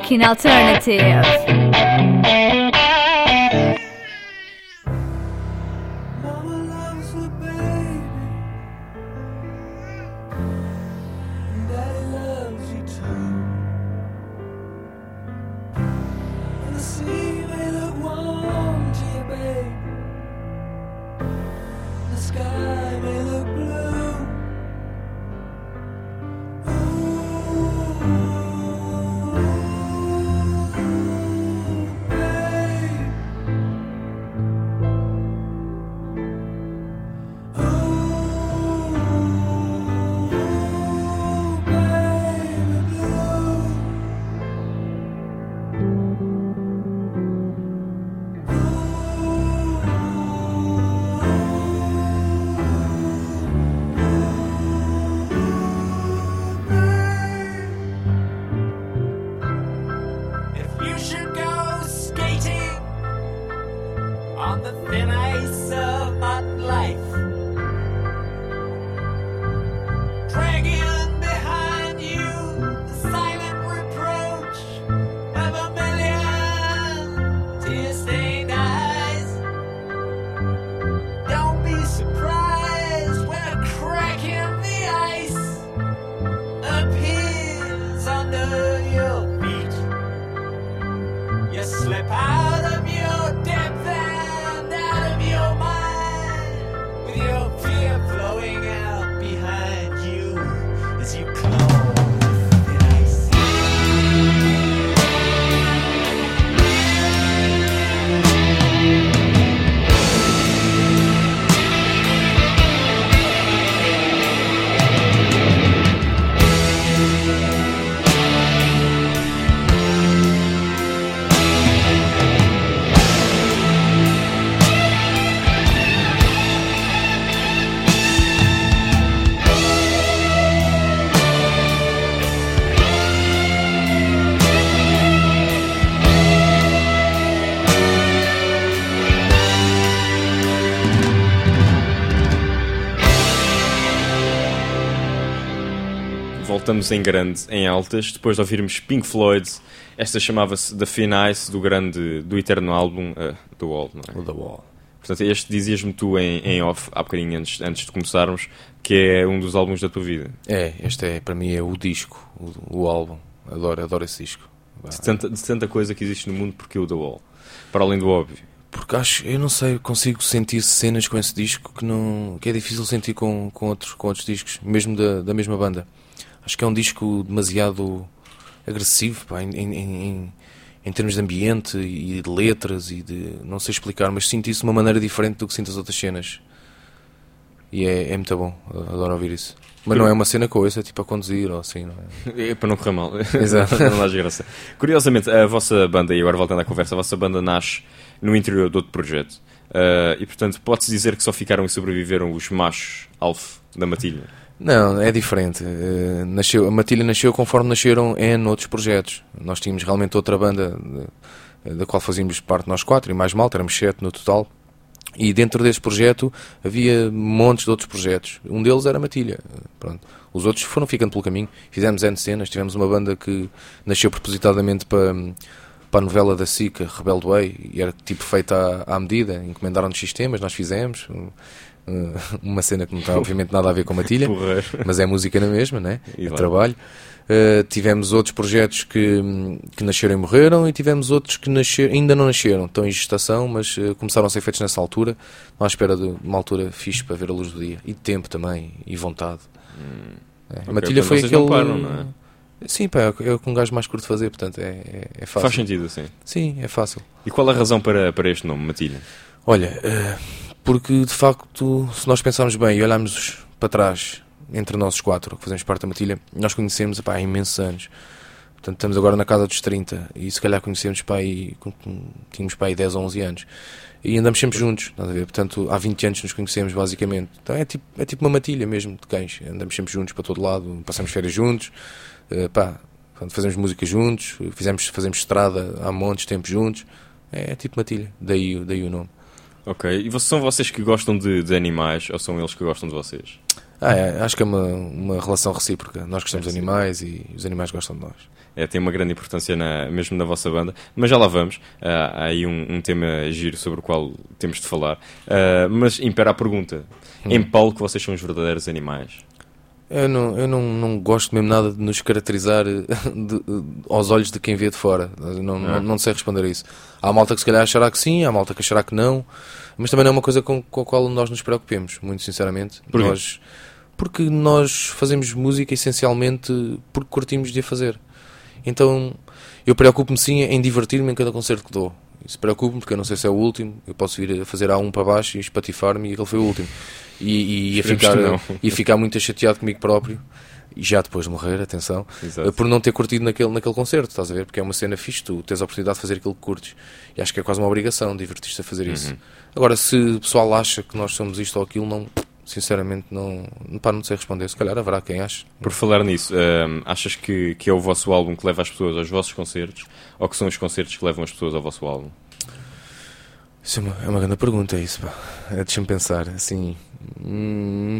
B: freaking alternative.
H: Mama loves her baby, and Daddy loves you too. And the sea may look warm to you, babe. The sky may look blue. On the thin ice of modern life, dragging behind you the silent reproach of a million tear-stained eyes. Don't be surprised when a crack in the ice appears under your feet. You slip out of your depth and out of your mind, with your fear flowing out behind you as you close the ice.
C: Voltamos em grande, em altas, depois de ouvirmos Pink Floyd. Esta chamava-se The Thin Ice, do grande, do eterno álbum uh, The Wall, não é?
G: O The Wall.
C: Portanto, este dizias-me tu em, em off, há bocadinho antes, antes de começarmos, que é um dos álbuns da tua vida.
G: É, este é, para mim, é o disco, o, o álbum. Adoro, adoro esse disco.
C: De tanta, de tanta coisa que existe no mundo, porque o The Wall? Para além do óbvio.
G: Porque acho, eu não sei, consigo sentir cenas com esse disco que, não, que é difícil sentir com, com, outros, com outros discos, mesmo da, da mesma banda. Acho que é um disco demasiado agressivo, pá, em, em, em, em termos de ambiente e de letras e de... não sei explicar, mas sinto isso de uma maneira diferente do que sinto as outras cenas. E é, é muito bom, adoro ouvir isso. Mas não é uma cena que eu ouço, é tipo a conduzir ou assim, não é?
C: É para não correr mal.
G: Exato.
C: Não dá graça. Curiosamente, a vossa banda, e agora voltando à conversa, a vossa banda nasce no interior de outro projeto. Uh, e portanto, pode-se dizer que só ficaram e sobreviveram os machos alfa da matilha?
G: Não, é diferente. Uh, nasceu, a Matilha nasceu conforme nasceram N outros projetos. Nós tínhamos realmente outra banda de, da qual fazíamos parte nós quatro, e mais malta, éramos sete no total. E dentro desse projeto havia montes de outros projetos. Um deles era a Matilha. Pronto. Os outros foram ficando pelo caminho. Fizemos N cenas. Tivemos uma banda que nasceu propositadamente para, para a novela da SICA, Rebelde Way, e era tipo feita à, à medida. Encomendaram-nos sistemas, nós fizemos. Uma cena que não tem obviamente nada a ver com Matilha, mas é música na mesma, né? É trabalho. Uh, tivemos outros projetos que, que nasceram e morreram, e tivemos outros que nasceram, ainda não nasceram, estão em gestação, mas uh, começaram a ser feitos nessa altura, à espera de uma altura fixe para ver a luz do dia, e tempo também, e vontade. Hum, é. Okay, a Matilha foi aquele...
C: Não param, não é?
G: Sim, pá, é o que um gajo mais curto fazer, portanto é, é, é fácil.
C: Faz sentido assim.
G: Sim, é fácil.
C: E qual a razão para, para este nome, Matilha?
G: Olha, uh, porque de facto, se nós pensarmos bem e olharmos para trás, entre nós os quatro que fazemos parte da Matilha, nós conhecemos pá, há imensos anos. Portanto, estamos agora na casa dos trinta, e se calhar conhecemos pá, aí, tínhamos pá, aí dez ou onze anos. E andamos sempre juntos, estás a ver? Portanto, há vinte anos nos conhecemos, basicamente. Então é tipo, é tipo uma matilha mesmo de cães. Andamos sempre juntos para todo lado, passamos férias juntos, uh, pá, fazemos música juntos, fizemos, fazemos estrada há montes de tempo juntos. É, é tipo matilha, daí, daí o nome.
C: Ok, e vocês, são vocês que gostam de, de animais, ou são eles que gostam de vocês?
G: Ah, é, acho que é uma, uma relação recíproca. Nós gostamos é de animais e os animais gostam de nós.
C: é, tem uma grande importância na, mesmo na vossa banda, mas já lá vamos. Uh, há aí um, um tema giro sobre o qual temos de falar. Uh, mas impera a pergunta: hum. em palco vocês são os verdadeiros animais?
G: Eu não, eu não, não gosto mesmo nada de nos caracterizar de, de, aos olhos de quem vê de fora. Não, ah. não, não sei responder a isso. Há malta que se calhar achará que sim, há malta que achará que não, mas também não é uma coisa com, com a qual nós nos preocupemos, muito sinceramente.
C: Por quê?
G: Nós, porque nós fazemos música essencialmente porque curtimos de a fazer. Então eu preocupo-me sim em divertir-me em cada concerto que dou. Isso preocupa-me porque eu não sei se é o último. Eu posso vir a fazer A um para baixo e espatifar-me e aquele foi o último. E, e ia, ficar, ia ficar muito chateado comigo próprio, e já depois de morrer, atenção,
C: Exato.
G: por não ter curtido naquele, naquele concerto, estás a ver? Porque é uma cena fixe, tu tens a oportunidade de fazer aquilo que curtes. E acho que é quase uma obrigação divertir-te a fazer isso.
C: Uhum.
G: Agora, se o pessoal acha que nós somos isto ou aquilo, não, sinceramente não, pá, não sei responder. Se calhar haverá quem ache.
C: Por falar nisso, hum, achas que, que é o vosso álbum que leva as pessoas aos vossos concertos, ou que são os concertos que levam as pessoas ao vosso álbum?
G: Isso é uma, é uma grande pergunta, isso, pá. Deixa-me pensar, assim... Hum,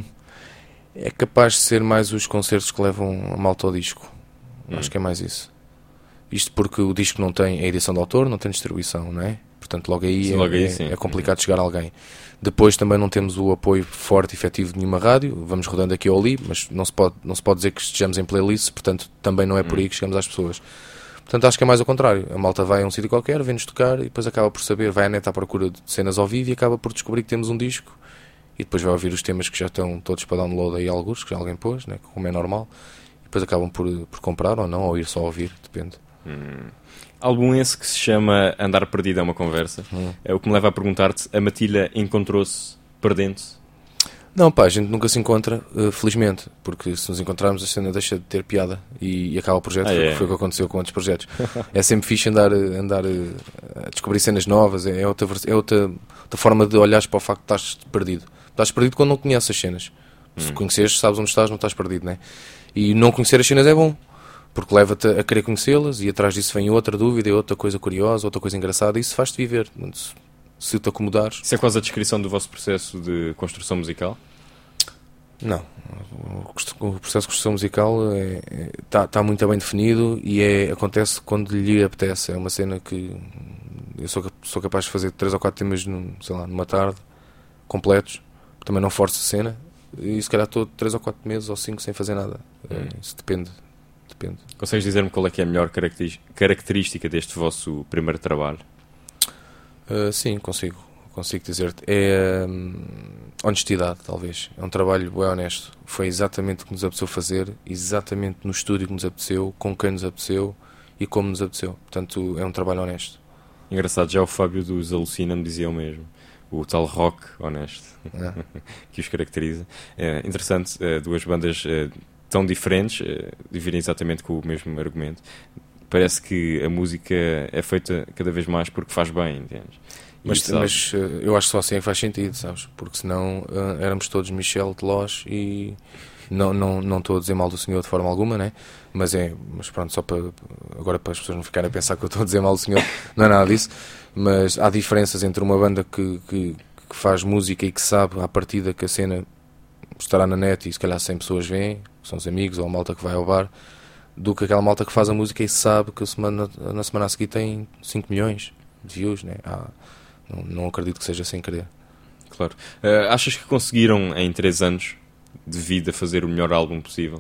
G: é capaz de ser mais os concertos que levam a malta ao disco. Hum. Acho que é mais isso. Isto porque o disco não tem a edição de autor, não tem distribuição, não é? Portanto, logo aí,
C: sim,
G: é,
C: logo aí
G: é, é complicado chegar a alguém. Depois também não temos o apoio forte e efetivo de nenhuma rádio. Vamos rodando aqui ou ali, mas não se pode, não se pode dizer que estejamos em playlists, portanto também não é por aí que chegamos às pessoas. Portanto, acho que é mais ao contrário. A malta vai a um sítio qualquer, vem-nos tocar e depois acaba por saber, vai à net à procura de cenas ao vivo e acaba por descobrir que temos um disco e depois vai ouvir os temas que já estão todos para download aí, alguns que já alguém pôs, né, como é normal, e depois acabam por, por comprar ou não, ou ir só ouvir, depende.
C: Hum. Álbum esse que se chama Andar Perdido é uma Conversa. Hum. É o que me leva a perguntar-te: a Matilha encontrou-se perdendo-se?
G: Não, pá, a gente nunca se encontra, uh, felizmente, porque se nos encontrarmos a cena deixa de ter piada e, e acaba o projeto. Ah, foi, é. foi o que aconteceu com outros projetos. É sempre fixe andar, andar uh, a descobrir cenas novas, é, é, outra, é outra, outra forma de olhares para o facto de estás perdido. Estás perdido quando não conheces as cenas. Hum. Se conheceres, sabes onde estás, não estás perdido, né? E não conhecer as cenas é bom, porque leva-te a querer conhecê-las e atrás disso vem outra dúvida, outra coisa curiosa, outra coisa engraçada e isso faz-te viver. Se te acomodares...
C: Isso é quase a descrição do vosso processo de construção musical?
G: Não. O processo de construção musical está é, tá, tá muito bem definido e é, acontece quando lhe apetece. É uma cena que eu sou, sou capaz de fazer três ou quatro temas num, sei lá, numa tarde, completos. Também não forço a cena e se calhar estou três ou quatro meses ou cinco sem fazer nada. Hum. É, isso depende. depende.
C: Consegues dizer-me qual é que é a melhor característica deste vosso primeiro trabalho?
G: Uh, sim, consigo. Consigo dizer-te. É hum, honestidade, talvez. É um trabalho bem honesto. Foi exatamente o que nos apeteceu fazer, exatamente no estúdio que nos apeteceu, com quem nos apeteceu e como nos apeteceu. Portanto, é um trabalho honesto.
C: Engraçado, já o Fábio dos Alucina me dizia o mesmo. O tal rock honesto é. que os caracteriza. É interessante, é, duas bandas é, tão diferentes, é, dividem exatamente com o mesmo argumento. Parece que a música é feita cada vez mais porque faz bem, entendes?
G: Mas, mas eu acho que só assim é que faz sentido, sabes? Porque senão uh, éramos todos Michel Telós e não, não, não estou a dizer mal do senhor de forma alguma, né? Mas é, mas pronto, só para agora para as pessoas não ficarem a pensar que eu estou a dizer mal do senhor, não é nada disso. Mas há diferenças entre uma banda que, que, que faz música e que sabe à partida que a cena estará na net e se calhar cem pessoas veem, são os amigos ou a malta que vai ao bar, do que aquela malta que faz a música e sabe que a semana, na semana a seguir tem cinco milhões de views, né? Há, Não, não acredito que seja sem querer.
C: Claro. Uh, achas que conseguiram em três anos de vida fazer o melhor álbum possível?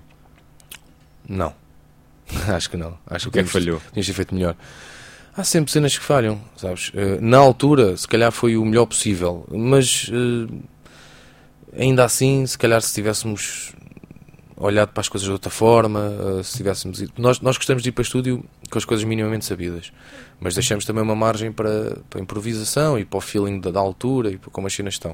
G: Não. Acho que não. Acho
C: o que é que falhou?
G: Tinhas feito melhor. Há sempre cenas que falham, sabes? Uh, na altura, se calhar foi o melhor possível, mas uh, ainda assim, se calhar se tivéssemos olhado para as coisas de outra forma, uh, se tivéssemos ido... Nós, nós gostamos de ir para o estúdio com as coisas minimamente sabidas, mas deixamos também uma margem para, para a improvisação e para o feeling da, da altura e para como as cenas estão.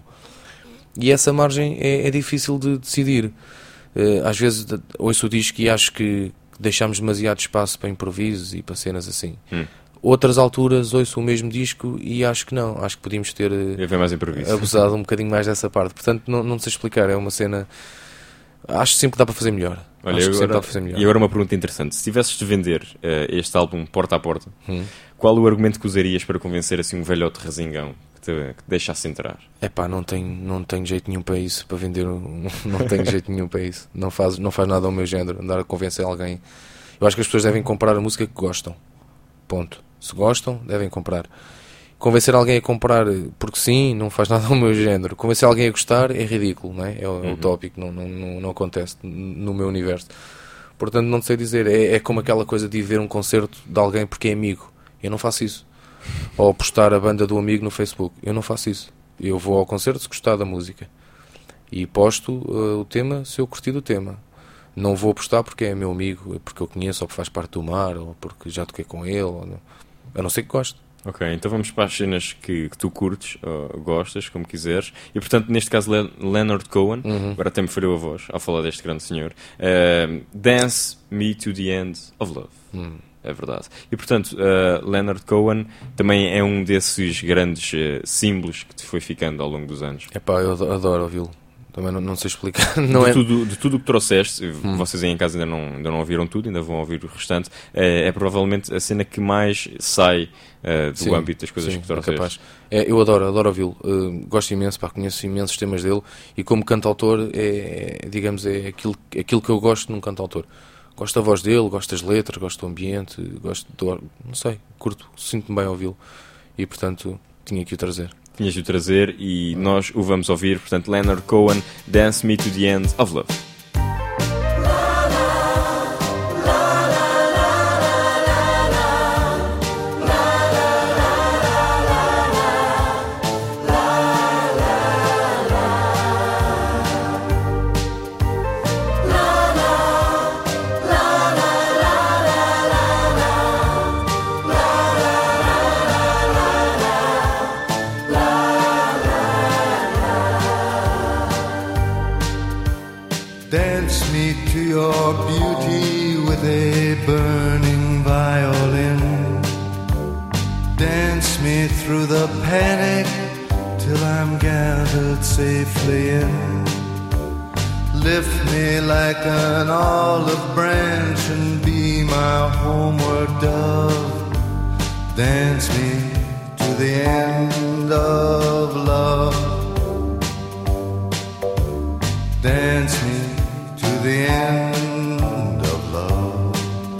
G: E essa margem é, é difícil de decidir. Uh, às vezes ouço o disco e acho que deixamos demasiado espaço para improvisos e para cenas assim. Hum. Outras alturas ouço o mesmo disco e acho que não. Acho que podíamos ter uh,
C: mais improviso.
G: abusado um bocadinho mais dessa parte. Portanto, não, não sei explicar. É uma cena... Acho sempre que dá para fazer melhor.
C: Olha,
G: Acho que
C: agora,
G: dá para fazer melhor.
C: E agora uma pergunta interessante. Se tivesses de vender uh, este álbum porta a porta, hum. qual o argumento que usarias para convencer assim um velhote resingão que te, que te deixasse entrar?
G: É pá, não tenho, não tenho jeito nenhum para isso, para vender. Um, não tenho jeito nenhum para isso. Não faz, não faz nada ao meu género, andar a convencer alguém. Eu acho que as pessoas devem comprar a música que gostam. Ponto. Se gostam, devem comprar. Convencer alguém a comprar porque sim, não faz nada ao meu género. Convencer alguém a gostar é ridículo, não é? É, uhum. utópico, não, não, não, não acontece no meu universo. Portanto, não sei dizer. É, é como aquela coisa de ir ver um concerto de alguém porque é amigo. Eu não faço isso. Ou postar a banda do amigo no Facebook. Eu não faço isso. Eu vou ao concerto se gostar da música. E posto uh, o tema se eu curtir do tema. Não vou postar porque é meu amigo, porque eu conheço, ou porque faz parte do mar, ou porque já toquei com ele. Ou não. A não ser que goste.
C: Ok, então vamos para as cenas que, que tu curtes, ou gostas, como quiseres. E portanto, neste caso, Le- Leonard Cohen,
G: Uhum.
C: agora até me feriu a voz ao falar deste grande senhor. Uh, Dance Me to the End of Love.
G: Hum.
C: É verdade. E portanto, uh, Leonard Cohen também é um desses grandes uh, símbolos que te foi ficando ao longo dos anos.
G: Epá, eu ado- adoro ouvi-lo. Também não, não sei explicar. Não
C: de,
G: é...
C: tudo, de tudo o que trouxeste,
G: Hum.
C: vocês aí em casa ainda não, ainda não ouviram tudo, ainda vão ouvir o restante, é, é provavelmente a cena que mais sai uh, do
G: Sim,
C: âmbito das coisas
G: sim,
C: que
G: é
C: trouxeste.
G: capaz. É, eu adoro, adoro ouvi-lo. Uh, gosto imenso, pá, conheço imensos temas dele e como cantautor é, é, digamos, é aquilo, aquilo que eu gosto num cantautor. Gosto da voz dele, gosto das letras, gosto do ambiente, gosto do... não sei, curto, sinto-me bem a ouvi-lo e portanto tinha que o trazer.
C: Tinhas de o trazer e nós o vamos ouvir. Portanto, Leonard Cohen, Dance Me to the End of Love.
E: Dance me to your beauty with a burning violin. Dance me through the panic till I'm gathered safely in. Lift me like an olive branch and be my homeward dove. Dance me to the end of love. Dance me to the end of love.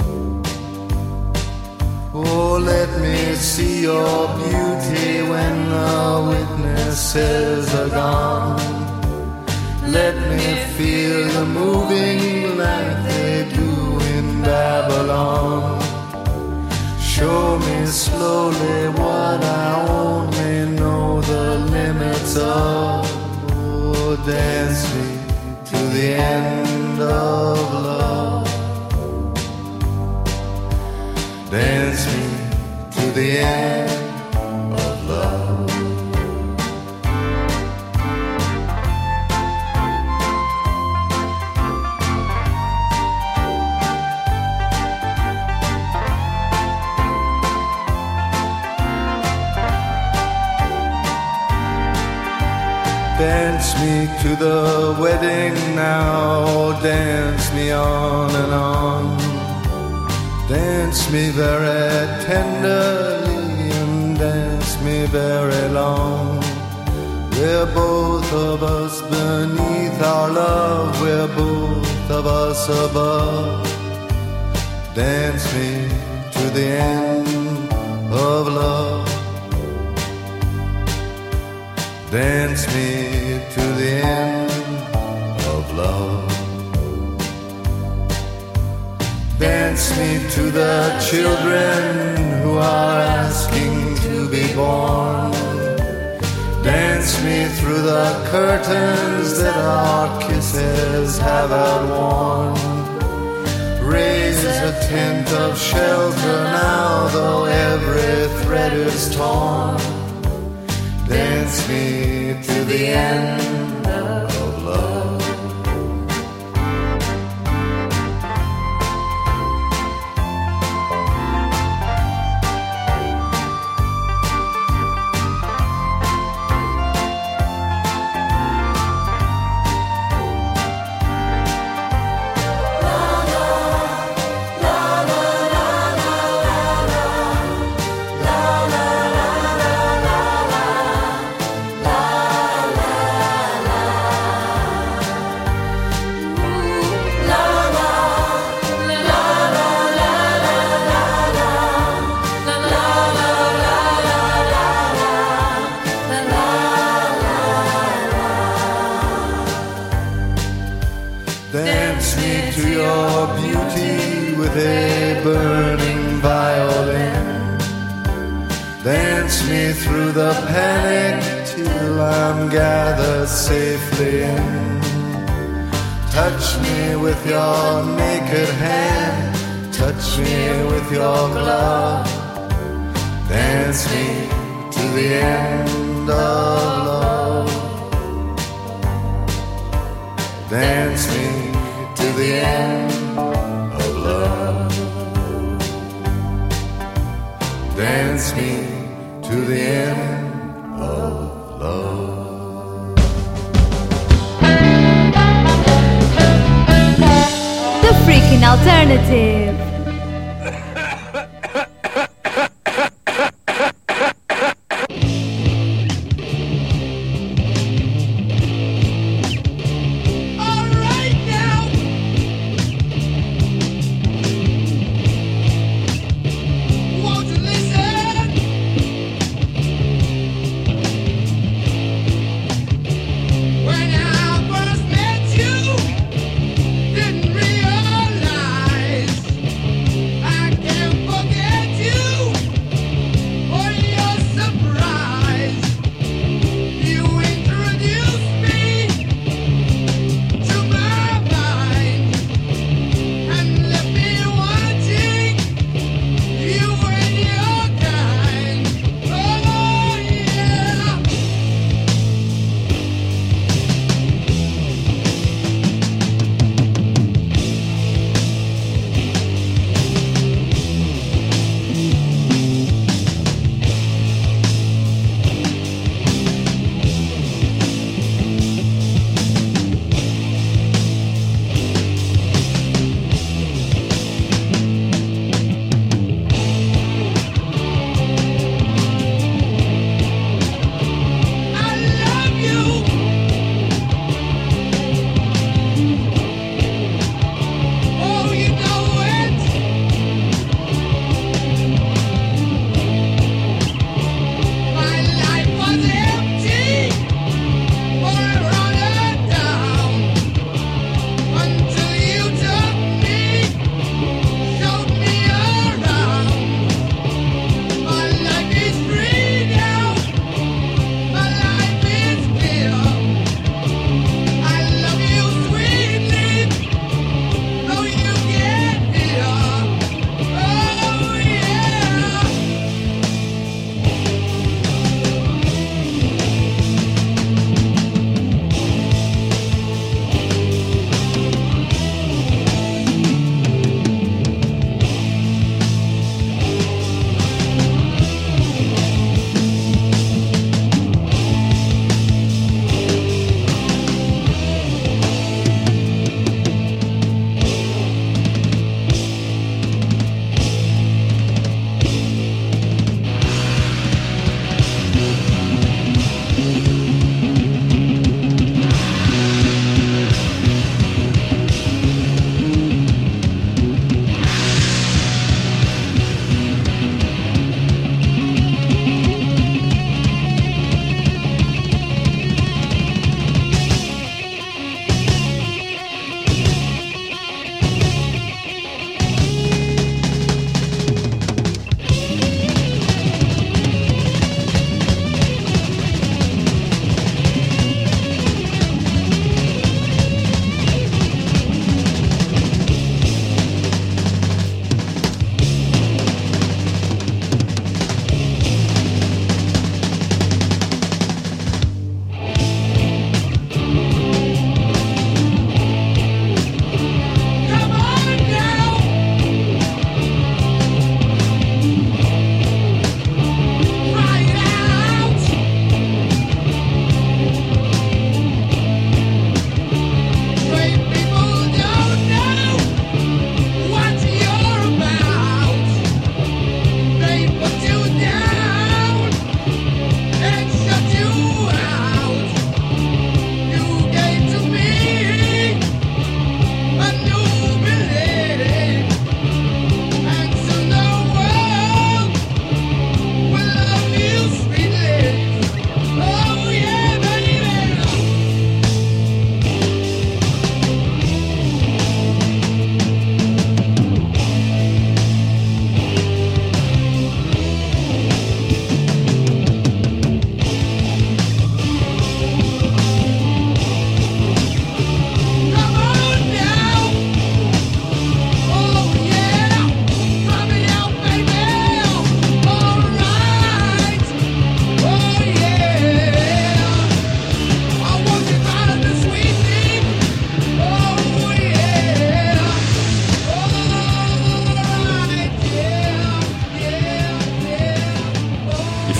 E: Oh, let me see your beauty when the witnesses are gone. Let me feel you moving like they do in Babylon. Show me slowly what I only know the limits of. Oh, dance me to the end of love. Dance me to the end of love. Dance me to the wedding now, dance me on and on. Dance me very tenderly and dance me very long. We're both of us beneath our love, we're both of us above. Dance me to the end of love. Dance me to the end of love. Dance me to the children who are asking to be born. Dance me through the curtains that our kisses have outworn. Raise a tent of shelter now, though every thread is torn. Dance me to the end of love.
H: La
E: Dance me through the panic till I'm gathered safely in. Touch me with your naked hand, touch me with your glove. Dance me to the end of love. Dance me to the end of love. Dance me to the end of love.
B: The freaking alternative.
H: Didn't realize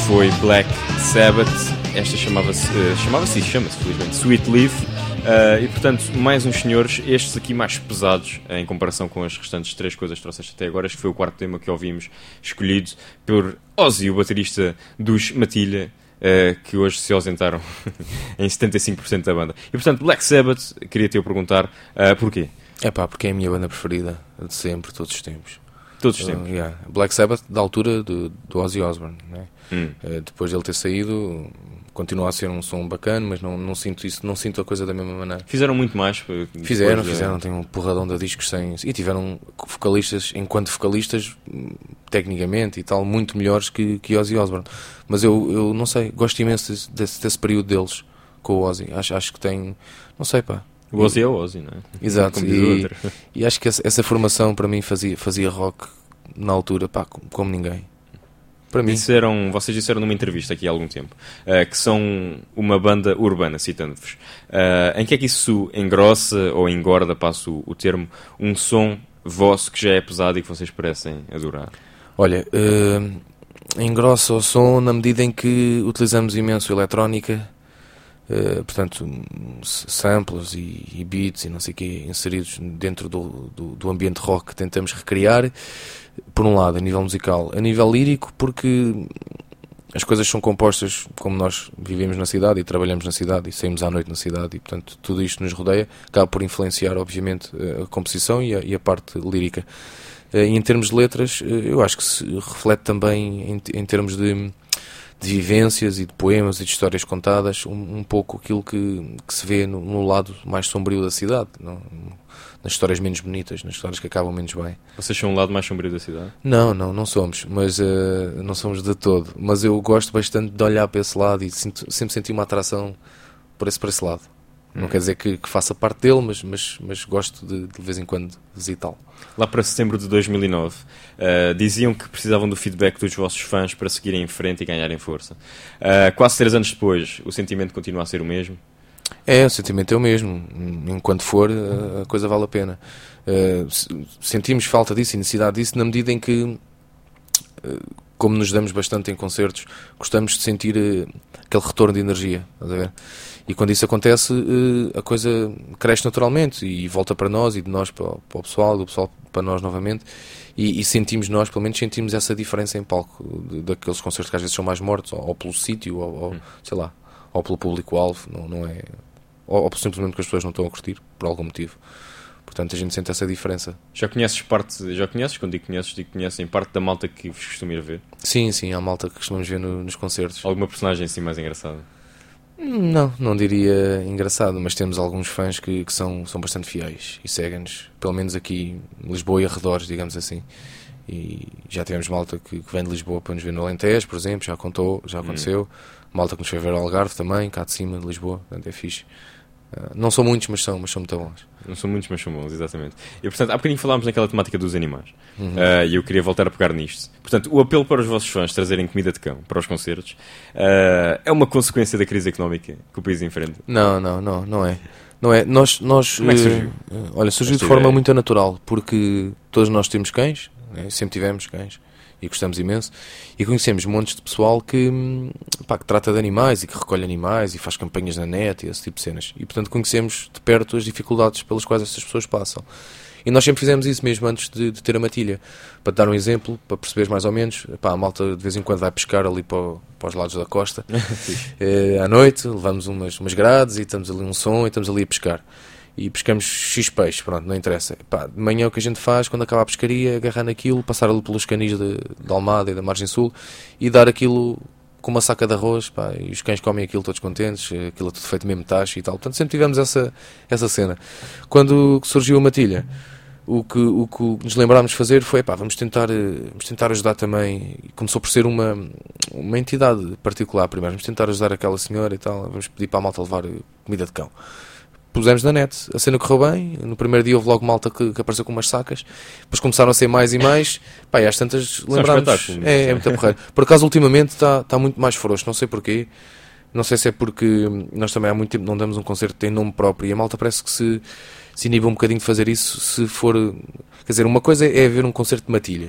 C: foi Black Sabbath. Esta chamava-se, uh, chamava-se e chama-se, felizmente, Sweet Leaf. Uh, e portanto, mais uns senhores, estes aqui mais pesados uh, em comparação com as restantes três coisas que trouxeste até agora. Este foi o quarto tema que ouvimos, escolhido por Ozzy, o baterista dos Matilha, uh, que hoje se ausentaram em setenta e cinco por cento da banda. E portanto, Black Sabbath, queria-te eu perguntar uh, porquê?
G: É pá, porque é a minha banda preferida de sempre, todos os tempos.
C: Todos os tempos?
G: Uh, yeah. Black Sabbath, da altura do, do Ozzy Osbourne, né?
C: Hum.
G: Uh, depois de ele ter saído, continua a ser um som bacana, mas não, não sinto isso, não sinto a coisa da mesma maneira.
C: Fizeram muito mais?
G: Fizeram,
C: de...
G: fizeram, tem um porradão de discos sem... E tiveram vocalistas, enquanto vocalistas, tecnicamente e tal, muito melhores que, que Ozzy Osbourne. Mas eu, eu não sei, gosto imenso desse, desse, desse período deles com o Ozzy. Acho, acho que tem... Não sei, pá.
C: O Ozzy é o Ozzy, não é?
G: Exato, e, e acho que essa, essa formação para mim fazia, fazia rock na altura, pá, como, como ninguém. Para mim.
C: Disseram, vocês disseram numa entrevista aqui há algum tempo uh, que são uma banda urbana, citando-vos. Uh, em que é que isso engrossa ou engorda, passo o, o termo, um som vosso que já é pesado e que vocês parecem adorar?
G: Olha, uh, engrossa o som na medida em que utilizamos imenso eletrónica. Uh, portanto, samples e, e beats e não sei o quê inseridos dentro do, do, do ambiente rock que tentamos recriar, por um lado, a nível musical. A nível lírico, porque as coisas são compostas como nós vivemos na cidade e trabalhamos na cidade e saímos à noite na cidade e, portanto, tudo isto nos rodeia, acaba por influenciar, obviamente, a composição e a, e a parte lírica. Uh, e em termos de letras, uh, eu acho que se reflete também em, em termos de de vivências e de poemas e de histórias contadas, um, um pouco aquilo que, que se vê no, no lado mais sombrio da cidade, não? Nas histórias menos bonitas, nas histórias que acabam menos bem.
C: Vocês são um lado mais sombrio da cidade?
G: Não, não, não somos, mas uh, não somos de todo. Mas eu gosto bastante de olhar para esse lado e sinto, sempre senti uma atração por esse, por esse lado. Não hum. quer dizer que, que faça parte dele, mas, mas, mas gosto de, de vez em quando visitá-lo.
C: Lá para setembro de dois mil e nove, uh, diziam que precisavam do feedback dos vossos fãs para seguirem em frente e ganharem força. Uh, quase três anos depois, o sentimento continua a ser o mesmo?
G: É, o sentimento é o mesmo. Enquanto for, a coisa vale a pena. Uh, sentimos falta disso e necessidade disso na medida em que, uh, como nos damos bastante em concertos, gostamos de sentir uh, aquele retorno de energia. Estás a ver? E quando isso acontece, a coisa cresce naturalmente e volta para nós e de nós para o pessoal, do pessoal para nós novamente. E, e sentimos nós, pelo menos sentimos essa diferença em palco, de, daqueles concertos que às vezes são mais mortos, ou, ou pelo sítio, ou, ou sei lá, ou pelo público-alvo, não, não é, ou, ou simplesmente porque as pessoas não estão a curtir, por algum motivo. Portanto, a gente sente essa diferença.
C: Já conheces parte, já conheces, quando digo conheces, digo conhecem parte da malta que vos costuma ir ver?
G: Sim, sim, há malta que costumamos ver no, nos concertos.
C: Alguma personagem assim mais engraçada?
G: Não, não diria engraçado, mas temos alguns fãs que, que são, são bastante fiéis e seguem-nos, pelo menos aqui em Lisboa e arredores, digamos assim. E já tivemos malta que, que vem de Lisboa para nos ver no Alentejo, por exemplo, já contou, já aconteceu. Hum. Malta que nos foi ver ao Algarve também, cá de cima de Lisboa, portanto é fixe. Uh, não são muitos, mas são, mas são muito bons.
C: Não são muitos, mas são bons, exatamente. E portanto, há bocadinho falámos naquela temática dos animais.
G: Uhum.
C: Uh, e eu queria voltar a pegar nisto. Portanto, o apelo para os vossos fãs trazerem comida de cão para os concertos uh, é uma consequência da crise económica que o país enfrenta?
G: Não, não, não, não é. Não é. Nós, nós,
C: Como é que surgiu?
G: Uh, olha, surgiu de forma muito natural, porque todos nós temos cães, né? Sempre tivemos cães. E gostamos imenso, e conhecemos montes de pessoal que, pá, que trata de animais e que recolhe animais e faz campanhas na net e esse tipo de cenas, e portanto conhecemos de perto as dificuldades pelas quais essas pessoas passam, e nós sempre fizemos isso mesmo antes de, de ter a matilha. Para te dar um exemplo, para perceberes mais ou menos, pá, a malta de vez em quando vai pescar ali para, para os lados da costa é, à noite, levamos umas, umas grades e estamos ali um som e estamos ali a pescar. E pescamos X peixes, pronto, não interessa. Pá, de manhã o que a gente faz, quando acaba a pescaria, agarrar naquilo, passar ali pelos canis de, de Almada e da Margem Sul e dar aquilo com uma saca de arroz, pá, e os cães comem aquilo todos contentes, aquilo é tudo feito mesmo taxa e tal. Portanto, sempre tivemos essa, essa cena. Quando surgiu a matilha, o que, o que nos lembrámos de fazer foi, pá, vamos tentar, vamos tentar ajudar também. Começou por ser uma, uma entidade particular primeiro, vamos tentar ajudar aquela senhora e tal, vamos pedir para a malta levar comida de cão. Pusemos na net, a cena correu bem, no primeiro dia houve logo malta que, que apareceu com umas sacas, depois começaram a ser mais e mais, pá, e às tantas lembrámos, é, é muito porreiro. Por acaso ultimamente está tá muito mais frouxo, não sei porquê, não sei se é porque nós também há muito tempo não damos um concerto que tem nome próprio, e a malta parece que se, se inibe um bocadinho de fazer isso, se for, quer dizer, uma coisa é haver um concerto de matilha,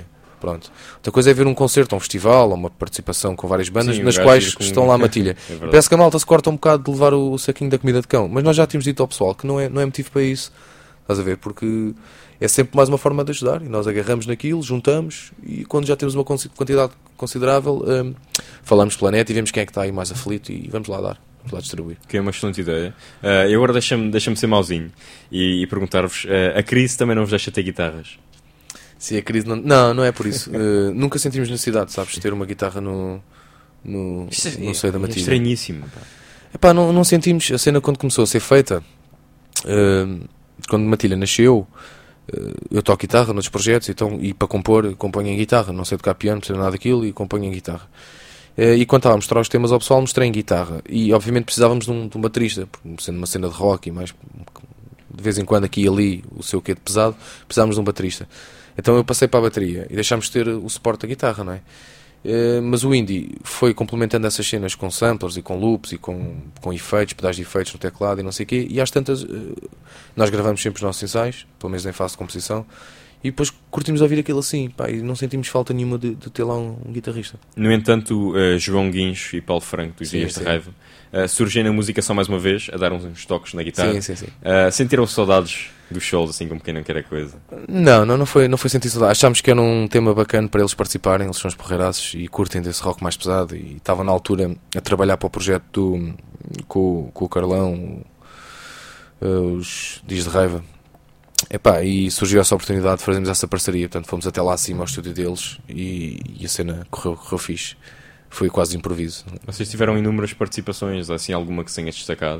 G: Pronto. Outra coisa é ver um concerto, um festival, ou uma participação com várias bandas,
C: Sim, um
G: nas
C: gajo
G: quais
C: ir com-
G: estão lá a matilha.
C: É verdade.
G: Parece que a malta se corta um bocado de levar o, o saquinho da comida de cão, mas nós já tínhamos dito ao pessoal que não é, não é motivo para isso, estás a ver, porque é sempre mais uma forma de ajudar, e nós agarramos naquilo, juntamos, e quando já temos uma consi- quantidade considerável, hum, falamos pela net e vemos quem é que está aí mais aflito e vamos lá dar, vamos lá distribuir.
C: Que é uma excelente ideia. Uh, e agora deixa-me deixa ser mauzinho e, e perguntar-vos: uh, a crise também não vos deixa ter guitarras?
G: Se a crise não... Não, não é por isso. Uh, nunca sentimos necessidade, sabes, de ter uma guitarra no, no,
C: Isto
G: no seio da
C: é
G: matilha.
C: estranhíssimo. Pá.
G: Epá, não, não sentimos. A cena quando começou a ser feita, uh, quando Matilha nasceu, uh, eu toco guitarra noutros projetos, então, e para compor, componho em guitarra. Não sei tocar piano, não sei nada daquilo, e componho em guitarra. Uh, e quando estava a mostrar os temas ao pessoal, mostrei em guitarra. E obviamente precisávamos de um, de um baterista, porque sendo uma cena de rock e mais de vez em quando aqui e ali o seu quê de pesado, precisávamos de um baterista. Então eu passei para a bateria e deixámos de ter o suporte da guitarra, não é? Uh, mas o indie foi complementando essas cenas com samplers e com loops e com, com efeitos, pedais de efeitos no teclado e não sei o quê, e às tantas uh, nós gravamos sempre os nossos ensaios, pelo menos em fase de composição, e depois curtimos ouvir aquilo assim, pá, e não sentimos falta nenhuma de, de ter lá um, um guitarrista.
C: No entanto, uh, João Guincho e Paulo Franco, dos
G: Sim,
C: Dias de
G: sim.
C: Raiva, uh, surgem na música só mais uma vez, a dar uns, uns toques na guitarra.
G: Sim, sim, sim.
C: Uh, sentiram saudades dos shows, assim como quem não quer a coisa?
G: Não, não, não foi, não foi sentir saudade. Achámos que era um tema bacana para eles participarem, eles são os porreiraços e curtem desse rock mais pesado, e estavam na altura a trabalhar para o projeto do, com, com o Carlão, uh, os Dias de Raiva. Epá, e surgiu essa oportunidade de fazermos essa parceria, portanto fomos até lá acima ao estúdio deles e, e a cena correu, correu fixe. Foi quase improviso.
C: Vocês tiveram inúmeras participações, assim alguma que se tenha destacado?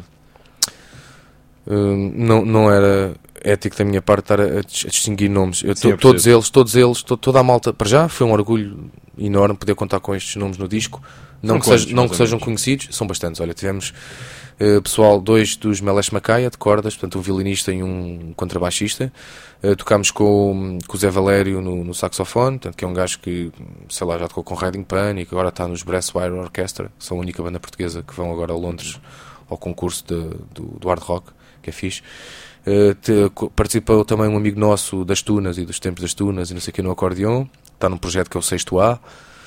G: Uh, não, não era ético da minha parte estar a, a distinguir nomes. Eu,
C: Sim,
G: to,
C: eu
G: todos
C: percebo.
G: eles, todos eles, to, toda a malta, para já foi um orgulho enorme poder contar com estes nomes no disco. Não
C: São
G: que, seja,
C: quantos,
G: não
C: mais
G: que
C: ou
G: sejam
C: menos?
G: conhecidos, são bastantes. Olha, tivemos uh, pessoal, dois dos Melesh Macaia de cordas, portanto um violinista e um contrabaixista. Uh, tocámos com, com o Zé Valério no, no saxofone, portanto, que é um gajo que, sei lá, já tocou com Riding Panic, agora está nos Brasswire Orchestra, que são a única banda portuguesa que vão agora a Londres ao concurso de, do, do hard rock, que é fixe. Uh, te, co- participou também um amigo nosso das Tunas e dos Tempos das Tunas e não sei o que no acordeão, está num projeto que é o sexto A.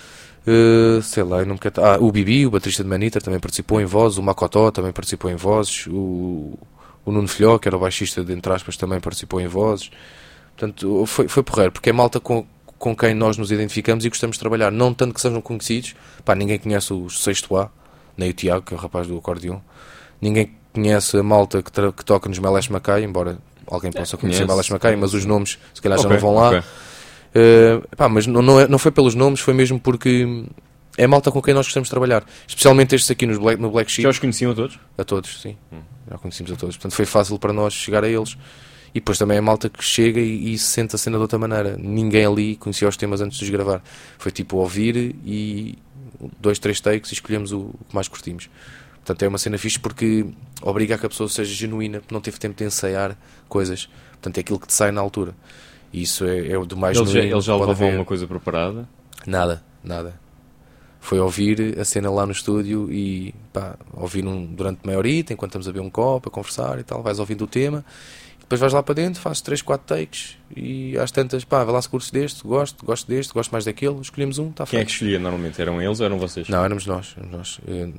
G: Uh, sei lá, eu não me quero... ah, o Bibi, o baterista de Maniter, também participou em vozes, o Macotó também participou em vozes, o, o Nuno Filhó, que era o baixista de entre aspas, também participou em vozes. Portanto, foi, foi porreiro, porque é malta com, com quem nós nos identificamos e gostamos de trabalhar, não tanto que sejam conhecidos. Pá, ninguém conhece o sexto A, nem o Tiago, que é o rapaz do acordeão, ninguém conhece a malta que, tra- que toca nos Melesh Macaia, embora alguém possa conhecer
C: conheço,
G: Melesh Macaia, mas os nomes se calhar já
C: Ok,
G: não vão lá.
C: ok.
G: Uh, pá, mas não, não, é, não foi pelos nomes, foi mesmo porque é a malta com quem nós gostamos de trabalhar, especialmente estes aqui nos Black, no Black Sheep.
C: Já os conheciam a todos?
G: A todos, sim, já conhecemos a todos, portanto foi fácil para nós chegar a eles. E depois também é a malta que chega e, e se sente a cena de outra maneira. Ninguém ali conhecia os temas antes de os gravar, foi tipo ouvir e dois, três takes e escolhemos o, o que mais curtimos. Portanto é uma cena fixe porque obriga a que a pessoa seja genuína, porque não teve tempo de ensaiar coisas, portanto é aquilo que te sai na altura. E isso é, é o do mais
C: Eles já,
G: genuíno
C: eles já
G: que pode
C: levavam
G: haver.
C: alguma coisa preparada?
G: Nada, nada. Foi ouvir a cena lá no estúdio e pá, ouvir um, durante meia horita, enquanto estamos a beber um copo, a conversar e tal, vais ouvindo o tema, e depois vais lá para dentro, fazes três, quatro takes e às tantas, pá, vai lá se curtes deste, gosto, gosto deste, gosto mais daquele, escolhemos um, está
C: Quem é
G: feito.
C: que escolhia normalmente? Eram eles ou eram vocês?
G: Não, éramos nós. Éramos nós. Eh,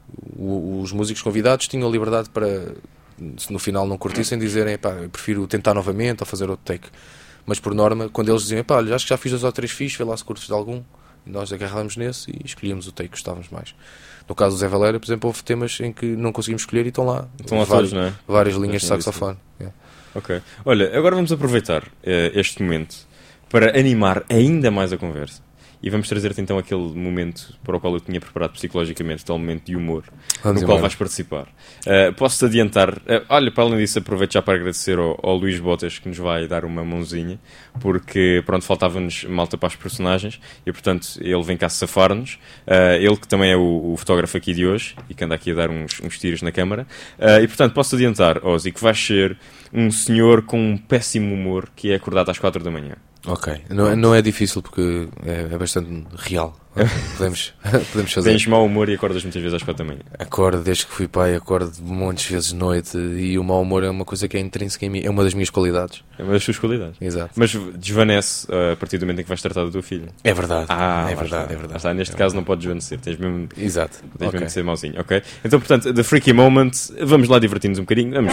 G: o- Os músicos convidados tinham a liberdade para, se no final não curtissem, dizerem, pá, eu prefiro tentar novamente ou fazer outro take. Mas por norma, quando eles diziam, pá, olha, acho que já fiz dois ou três fichos, vê lá se curtes de algum, e nós agarrávamos nesse e escolhíamos o take que gostávamos mais. No caso do Zé Valério, por exemplo, houve temas em que não conseguimos escolher e estão lá.
C: Estão lá
G: vários,
C: todos, não é?
G: várias linhas de
C: Já tinha visto.
G: saxofone. Yeah.
C: Ok. Olha, agora vamos aproveitar eh, este momento para animar ainda mais a conversa. E vamos trazer-te então aquele momento para o qual eu tinha preparado psicologicamente, tal momento de humor,
G: Vamos
C: no qual
G: embora.
C: vais participar. Eh, Posso-te adiantar, eh, olha, para além disso, aproveito já para agradecer ao, ao Luís Botas, que nos vai dar uma mãozinha, porque, pronto, faltava-nos malta para os personagens, e, portanto, ele vem cá safar-nos. Eh, ele que também é o, o fotógrafo aqui de hoje, e que anda aqui a dar uns, uns tiros na câmara. Eh, e, portanto, posso adiantar, Ozzy, que vais ser um senhor com um péssimo humor, que é acordado às quatro da manhã.
G: Ok, não, é- não é difícil porque é, é bastante real. podemos, podemos fazer.
C: Tens mau humor e acordas muitas vezes às quatro da manhã.
G: Acordo, desde que fui pai, acordo montes de vezes de noite e o mau humor é uma coisa que é intrínseca em mim, é uma das minhas qualidades.
C: É uma das suas qualidades.
G: Exato.
C: Mas desvanece uh, a partir do momento em que vais tratar da tua filha.
G: É verdade,
C: Ah,
G: é
C: lá
G: verdade,
C: está.
G: é
C: Lá
G: verdade.
C: está. Neste
G: é
C: caso
G: verdade.
C: não podes desvanecer, tens mesmo,
G: Exato.
C: tens
G: Ok.
C: mesmo de ser mauzinho, ok? Então, portanto, The Freaky Moment, vamos lá divertir-nos um bocadinho, vamos.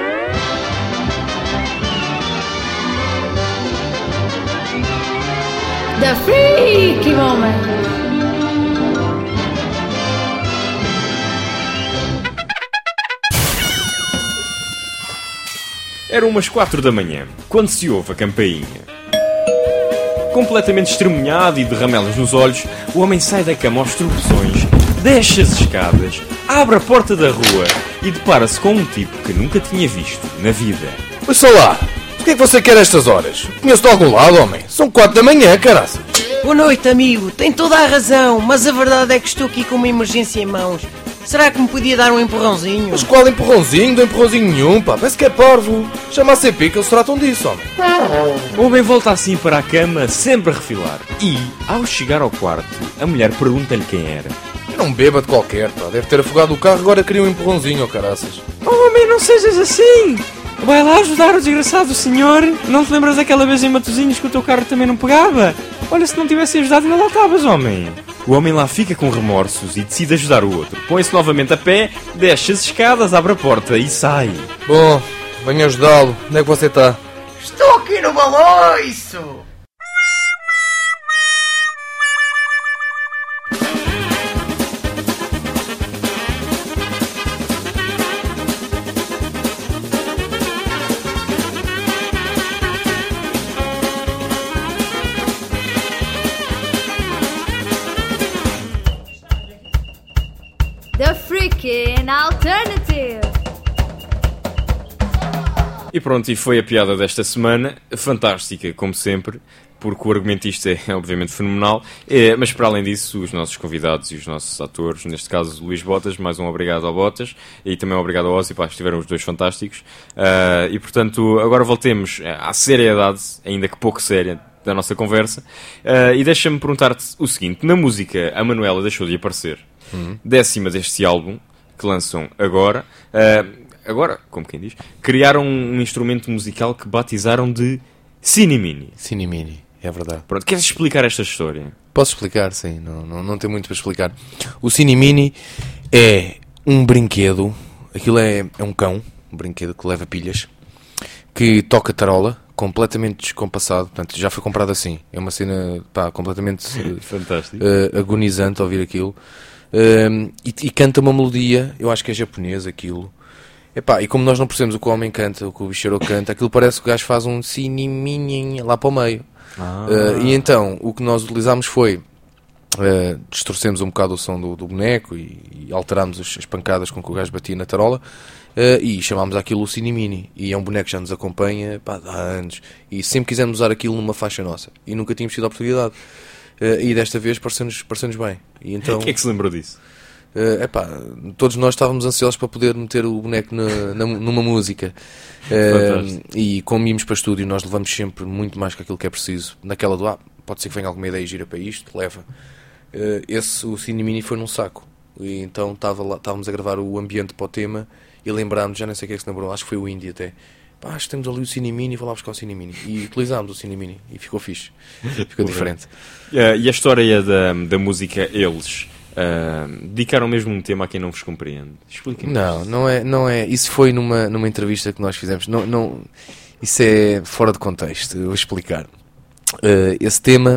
B: The Freaky Moment.
C: Eram umas quatro da manhã, quando se ouve a campainha. Completamente estremunhado e de ramelas nos olhos, o homem sai da cama aos tropeções, desce as escadas, abre a porta da rua e depara-se com um tipo que nunca tinha visto na vida.
G: Mas sei lá, o que é que você quer a estas horas? Conheço de algum lado, homem? São quatro da manhã, caraças.
I: Boa noite, amigo. Tem toda a razão, mas a verdade é que estou aqui com uma emergência em mãos. Será que me podia dar um empurrãozinho?
G: Mas qual empurrãozinho? Não dou empurrãozinho nenhum, pá. Parece que é parvo. Chama a C P que eles tratam disso, homem.
C: O homem volta assim para a cama, sempre a refilar. E, ao chegar ao quarto, a mulher pergunta-lhe quem era.
G: Era um bêbado qualquer, pá. Deve ter afogado o carro, agora queria um empurrãozinho, oh, caraças.
C: Oh, homem, não sejas assim! Vai lá ajudar o desgraçado do senhor. Não te lembras daquela vez em Matosinhos que o teu carro também não pegava? Olha, se não tivesse ajudado, ainda lá estavas, homem. O homem lá fica com remorsos e decide ajudar o outro. Põe-se novamente a pé, desce as escadas, abre a porta e sai.
G: Bom, venho ajudá-lo. Onde é que você está?
I: Estou aqui no baloiço!
B: The Freaking Alternative.
C: E pronto, e foi a piada desta semana. Fantástica, como sempre, porque o argumentista é obviamente fenomenal. É, mas para além disso, os nossos convidados e os nossos atores, neste caso Luís Botas, mais um obrigado ao Botas, e também um obrigado ao Ozzy, pá, estiveram os dois fantásticos. Uh, e portanto, agora voltemos à seriedade, ainda que pouco séria, da nossa conversa. Uh, e deixa-me perguntar-te o seguinte: na música, a Manuela deixou de aparecer. Uhum. Décima deste álbum, que lançam agora. Uh, agora, como quem diz, criaram um instrumento musical que batizaram de Cinemini.
G: Cinemini, é verdade.
C: Pronto, queres explicar esta história?
G: Posso explicar, sim. Não, não, não tem muito para explicar. O Cinemini é um brinquedo. Aquilo é, é um cão, um brinquedo que leva pilhas, que toca tarola, completamente descompassado. Portanto, já foi comprado assim. É uma cena, pá, completamente
C: Fantástico.
G: Uh, agonizante ouvir aquilo. Um, e, e canta uma melodia, eu acho que é japonês aquilo. Epá, e como nós não percebemos o que o homem canta, o que o bicheiro canta, aquilo parece que o gajo faz um siniminha lá para o meio.
C: Ah.
G: Uh, e então, o que nós utilizámos foi uh, distorcemos um bocado o som do, do boneco e, e alterámos as, as pancadas com que o gajo batia na tarola. Uh, e chamámos aquilo o Cinemini. E é um boneco que já nos acompanha, pá, há anos. E sempre quisemos usar aquilo numa faixa nossa. E nunca tínhamos tido a oportunidade. Uh, e desta vez pareceu-nos, pareceu-nos bem. E então,
C: Quem é que se lembrou disso?
G: Uh, epá, todos nós estávamos ansiosos para poder meter o boneco na, na, numa música. Uh, e como íamos para estúdio, nós levamos sempre muito mais que aquilo que é preciso. Naquela do, ah, pode ser que venha alguma ideia gira para isto, leva. Uh, esse, o Cinemini foi num saco. E então estava lá, estávamos a gravar o ambiente para o tema e lembrámos, já nem sei o que é que se lembrou, acho que foi o Indie até. Pá, acho que temos ali o Cinemini, vou lá buscar o Cinemini. E utilizámos o Cinemini e ficou fixe. Ficou diferente.
C: Uh, e a história da, da música Eles? Uh, dedicaram mesmo um tema a quem não vos compreende? Expliquem-me.
G: Não, não é, não é. Isso foi numa, numa entrevista que nós fizemos. Não, não, isso é fora de contexto. Eu vou explicar. Uh, esse tema,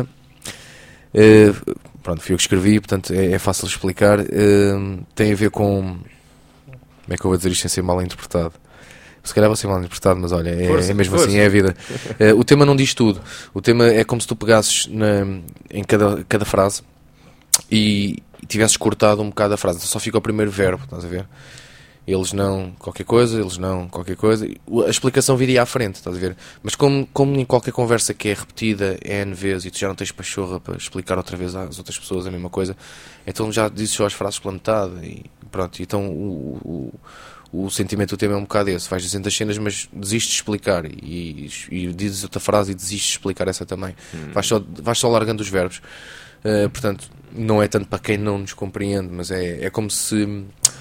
G: uh, pronto, fui eu que escrevi, portanto é, é fácil de explicar. Uh, tem a ver com. Como é que eu vou dizer isto sem ser mal interpretado? Se calhar vai ser mal interpretado, mas olha, é,
C: força,
G: é mesmo
C: força.
G: assim, é a vida. Uh, o tema não diz tudo. O tema é como se tu pegasses na, em cada, cada frase e, e tivesses cortado um bocado a frase. Só fica o primeiro verbo, estás a ver? Eles não qualquer coisa, eles não qualquer coisa. A explicação viria à frente, estás a ver? Mas como, como em qualquer conversa que é repetida N vezes e tu já não tens pachorra para explicar outra vez às outras pessoas a mesma coisa, então já dizes só as frases pela metade e pronto. Então o, o, o sentimento do tema é um bocado esse. Vais dizendo as cenas, mas desistes de explicar e, e dizes outra frase e desistes de explicar essa também. Hum. Vais, só, vais só largando os verbos. Uh, portanto, não é tanto para quem não nos compreende, mas é, é como se...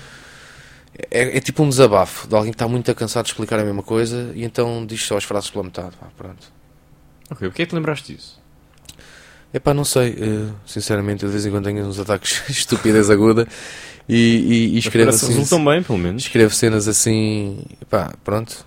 G: É, é tipo um desabafo de alguém que está muito cansado de explicar a mesma coisa e então diz só as frases pela metade. Pá, pronto.
C: Ok, porquê é que te lembraste disso?
G: É pá, não sei. Uh, sinceramente, eu de vez em quando tenho uns ataques de estupidez aguda e, e, e escrevo assim...
C: resultam bem, pelo menos.
G: Escrevo cenas assim... Pá, pronto.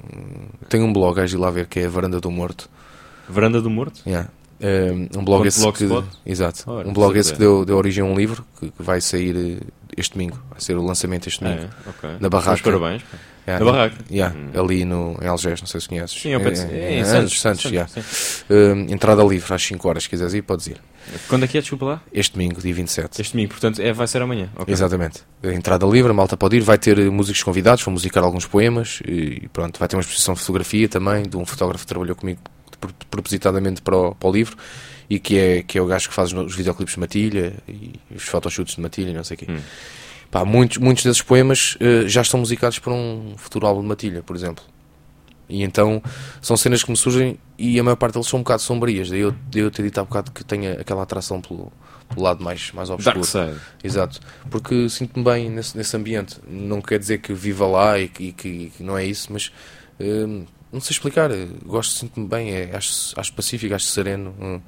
G: Tenho um blog, vais ir lá ver, que é a Varanda do Morto.
C: Varanda do Morto?
G: Yeah. Um, um blog
C: Ponto
G: esse
C: blogspot?
G: que, exato,
C: Ora,
G: um blog
C: sei
G: esse que deu, deu origem a um livro que, que vai sair uh, este domingo, vai ser o lançamento este domingo,
C: Ah, é? Ok.
G: na Barraca.
C: Mas parabéns. Pá.
G: Yeah,
C: Na Barraca?
G: yeah,
C: Hum.
G: ali no, em Algés, não sei se conheces.
C: Sim, eu penso, é, é, em
G: Santos,
C: Santos.
G: Santos, yeah.
C: sim.
G: Um, entrada livre às cinco horas, se quiseres ir, podes ir.
C: Quando é que é, desculpa lá?
G: Este domingo, dia vinte e sete.
C: Este domingo, portanto, é, vai ser amanhã. Okay.
G: Exatamente. A entrada livre, a malta pode ir, vai ter músicos convidados, vão musicar alguns poemas e pronto, vai ter uma exposição de fotografia também, de um fotógrafo que trabalhou comigo propositadamente para o, para o livro e que é, que é o gajo que faz os videoclipes de Matilha e os photoshoots de Matilha, não sei o quê.
C: Hum.
G: Pá, muitos, muitos desses poemas uh, já estão musicados para um futuro álbum de Matilha, por exemplo. E então são cenas que me surgem e a maior parte deles são um bocado sombrias. Daí eu, daí eu ter dito há bocado que tenha aquela atração pelo, pelo lado mais, mais obscuro.
C: Dark side.
G: Exato. Porque sinto-me bem nesse, nesse ambiente. Não quer dizer que viva lá e que, e que, que não é isso, mas uh, não sei explicar. Gosto, sinto-me bem. É, acho, acho pacífico, acho sereno. Uh,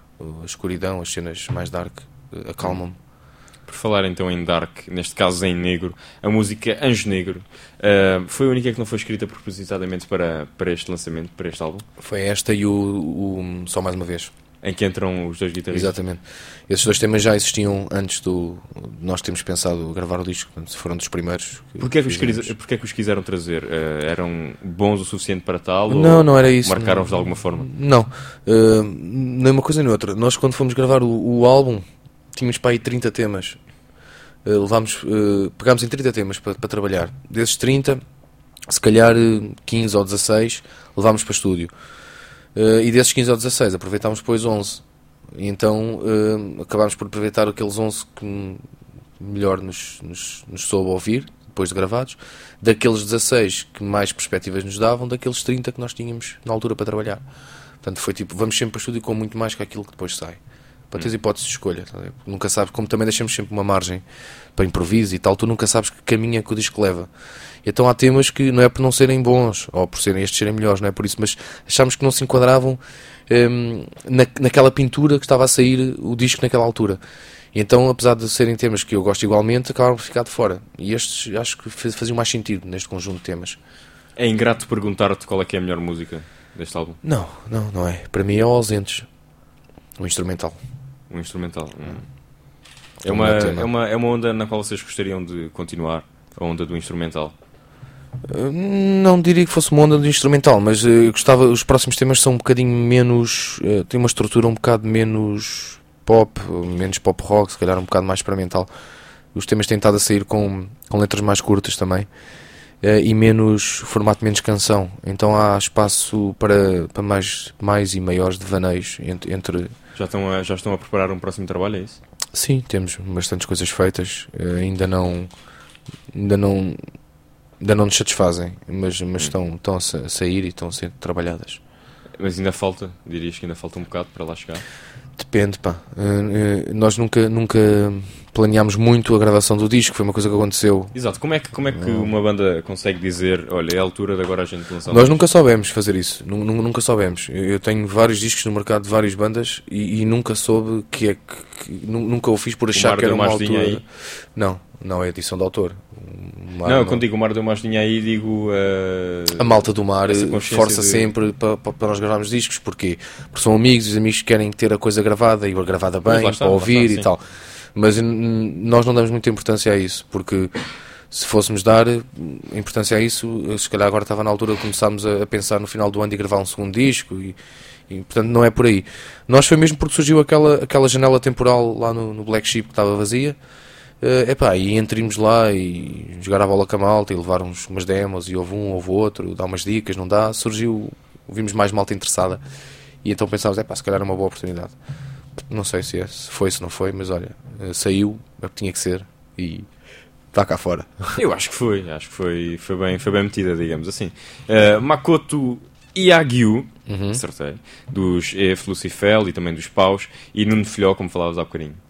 G: a escuridão, as cenas mais dark uh, acalmam-me.
C: Por falar então em dark, neste caso em negro, a música Anjo Negro uh, foi a única que não foi escrita propositadamente para, para este lançamento, para este álbum?
G: Foi esta e o, o Só Mais Uma Vez.
C: Em que entram os dois guitarristas?
G: Exatamente. Esses dois temas já existiam antes do... Nós temos pensado gravar o disco, foram dos primeiros.
C: Porquê é que os, quis, porquê é que os quiseram trazer? Uh, eram bons o suficiente para tal?
G: Não,
C: ou
G: não era isso.
C: Marcaram-vos de alguma forma?
G: Não. Uh, nem uma coisa nem outra. Nós quando fomos gravar o, o álbum, tínhamos para aí trinta temas. Uh, levámos, uh, pegámos em trinta temas para, para trabalhar. Desses trinta, se calhar uh, quinze ou dezasseis levámos para estúdio. Uh, e desses quinze ou dezasseis aproveitámos depois onze. E então uh, acabámos por aproveitar aqueles onze que melhor nos, nos, nos soube ouvir, depois de gravados. Daqueles dezasseis que mais perspectivas nos davam, daqueles trinta que nós tínhamos na altura para trabalhar. Portanto foi tipo, vamos sempre para o estúdio com muito mais que aquilo que depois sai. Para teres hipótese de escolha. Nunca sabes, como também deixamos sempre uma margem para improviso e tal, tu nunca sabes que caminho é que o disco leva. E então há temas que não é por não serem bons, ou por serem estes serem melhores, não é por isso, mas achámos que não se enquadravam hum, na, naquela pintura que estava a sair o disco naquela altura. E então, apesar de serem temas que eu gosto igualmente, acabaram por ficar de fora. E estes acho que faziam mais sentido neste conjunto de temas.
C: É ingrato perguntar-te qual é que é a melhor música deste álbum?
G: Não, não, não é. Para mim é o Ausentes, o instrumental.
C: Um instrumental. Hum. É, uma, é, uma, é uma onda na qual vocês gostariam de continuar? A onda do instrumental?
G: Uh, não diria que fosse uma onda de instrumental, mas uh, eu gostava. Os próximos temas são um bocadinho menos. Uh, têm uma estrutura um bocado menos pop, menos pop rock, se calhar um bocado mais experimental. Os temas têm estado a sair com, com letras mais curtas também. Uh, e menos formato, menos canção. Então há espaço para, para mais, mais e maiores devaneios entre. entre
C: Já estão, a, já estão a preparar um próximo trabalho, é isso?
G: Sim, temos bastantes coisas feitas. Uh, ainda não. Ainda não. Ainda não nos satisfazem, mas, mas estão, estão a sair e estão a ser trabalhadas.
C: Mas ainda falta? Dirias que ainda falta um bocado para lá chegar?
G: Depende, pá. Uh, uh, nós nunca, nunca planeámos muito a gravação do disco, foi uma coisa que aconteceu.
C: Exato. Como é que, como é que uma banda consegue dizer, olha, é a altura de agora a gente lançar um
G: Nós
C: disco?
G: nunca soubemos fazer isso, nunca, nunca soubemos. Eu, eu tenho vários discos no mercado de várias bandas e, e nunca soube que é que, que nunca o fiz por achar que era uma altura. Aí? Não, não é edição de autor.
C: Mar, não, quando digo o Mar deu uma ajudinha aí, digo... Uh,
G: a malta do Mar força
C: de...
G: sempre para, para nós gravarmos discos. Porquê? Porque são amigos, os amigos querem ter a coisa gravada e a gravada bem, está, para ouvir está, e tal. Mas nós não damos muita importância a isso, porque se fôssemos dar importância a isso, se calhar agora estava na altura de começarmos a pensar no final do ano de gravar um segundo disco e, e portanto não é por aí. Nós foi mesmo porque surgiu aquela, aquela janela temporal lá no, no Black Sheep que estava vazia. Uh, epá, e entrimos lá e jogar a bola com a malta e levar uns, umas demos e houve um, houve outro, dar umas dicas, não dá, surgiu, vimos mais malta interessada e então pensámos, epá, se calhar é uma boa oportunidade. Não sei se, é, se foi, se não foi, mas olha, uh, saiu, é o que tinha que ser e está cá fora.
C: Eu acho que foi, acho que foi, foi, bem, foi bem metida, digamos assim. Uh, Makoto Iagyu, uhum. acertei, dos E F Lucifel e também dos Paus, e Nuno Filhó, como falavas há bocadinho.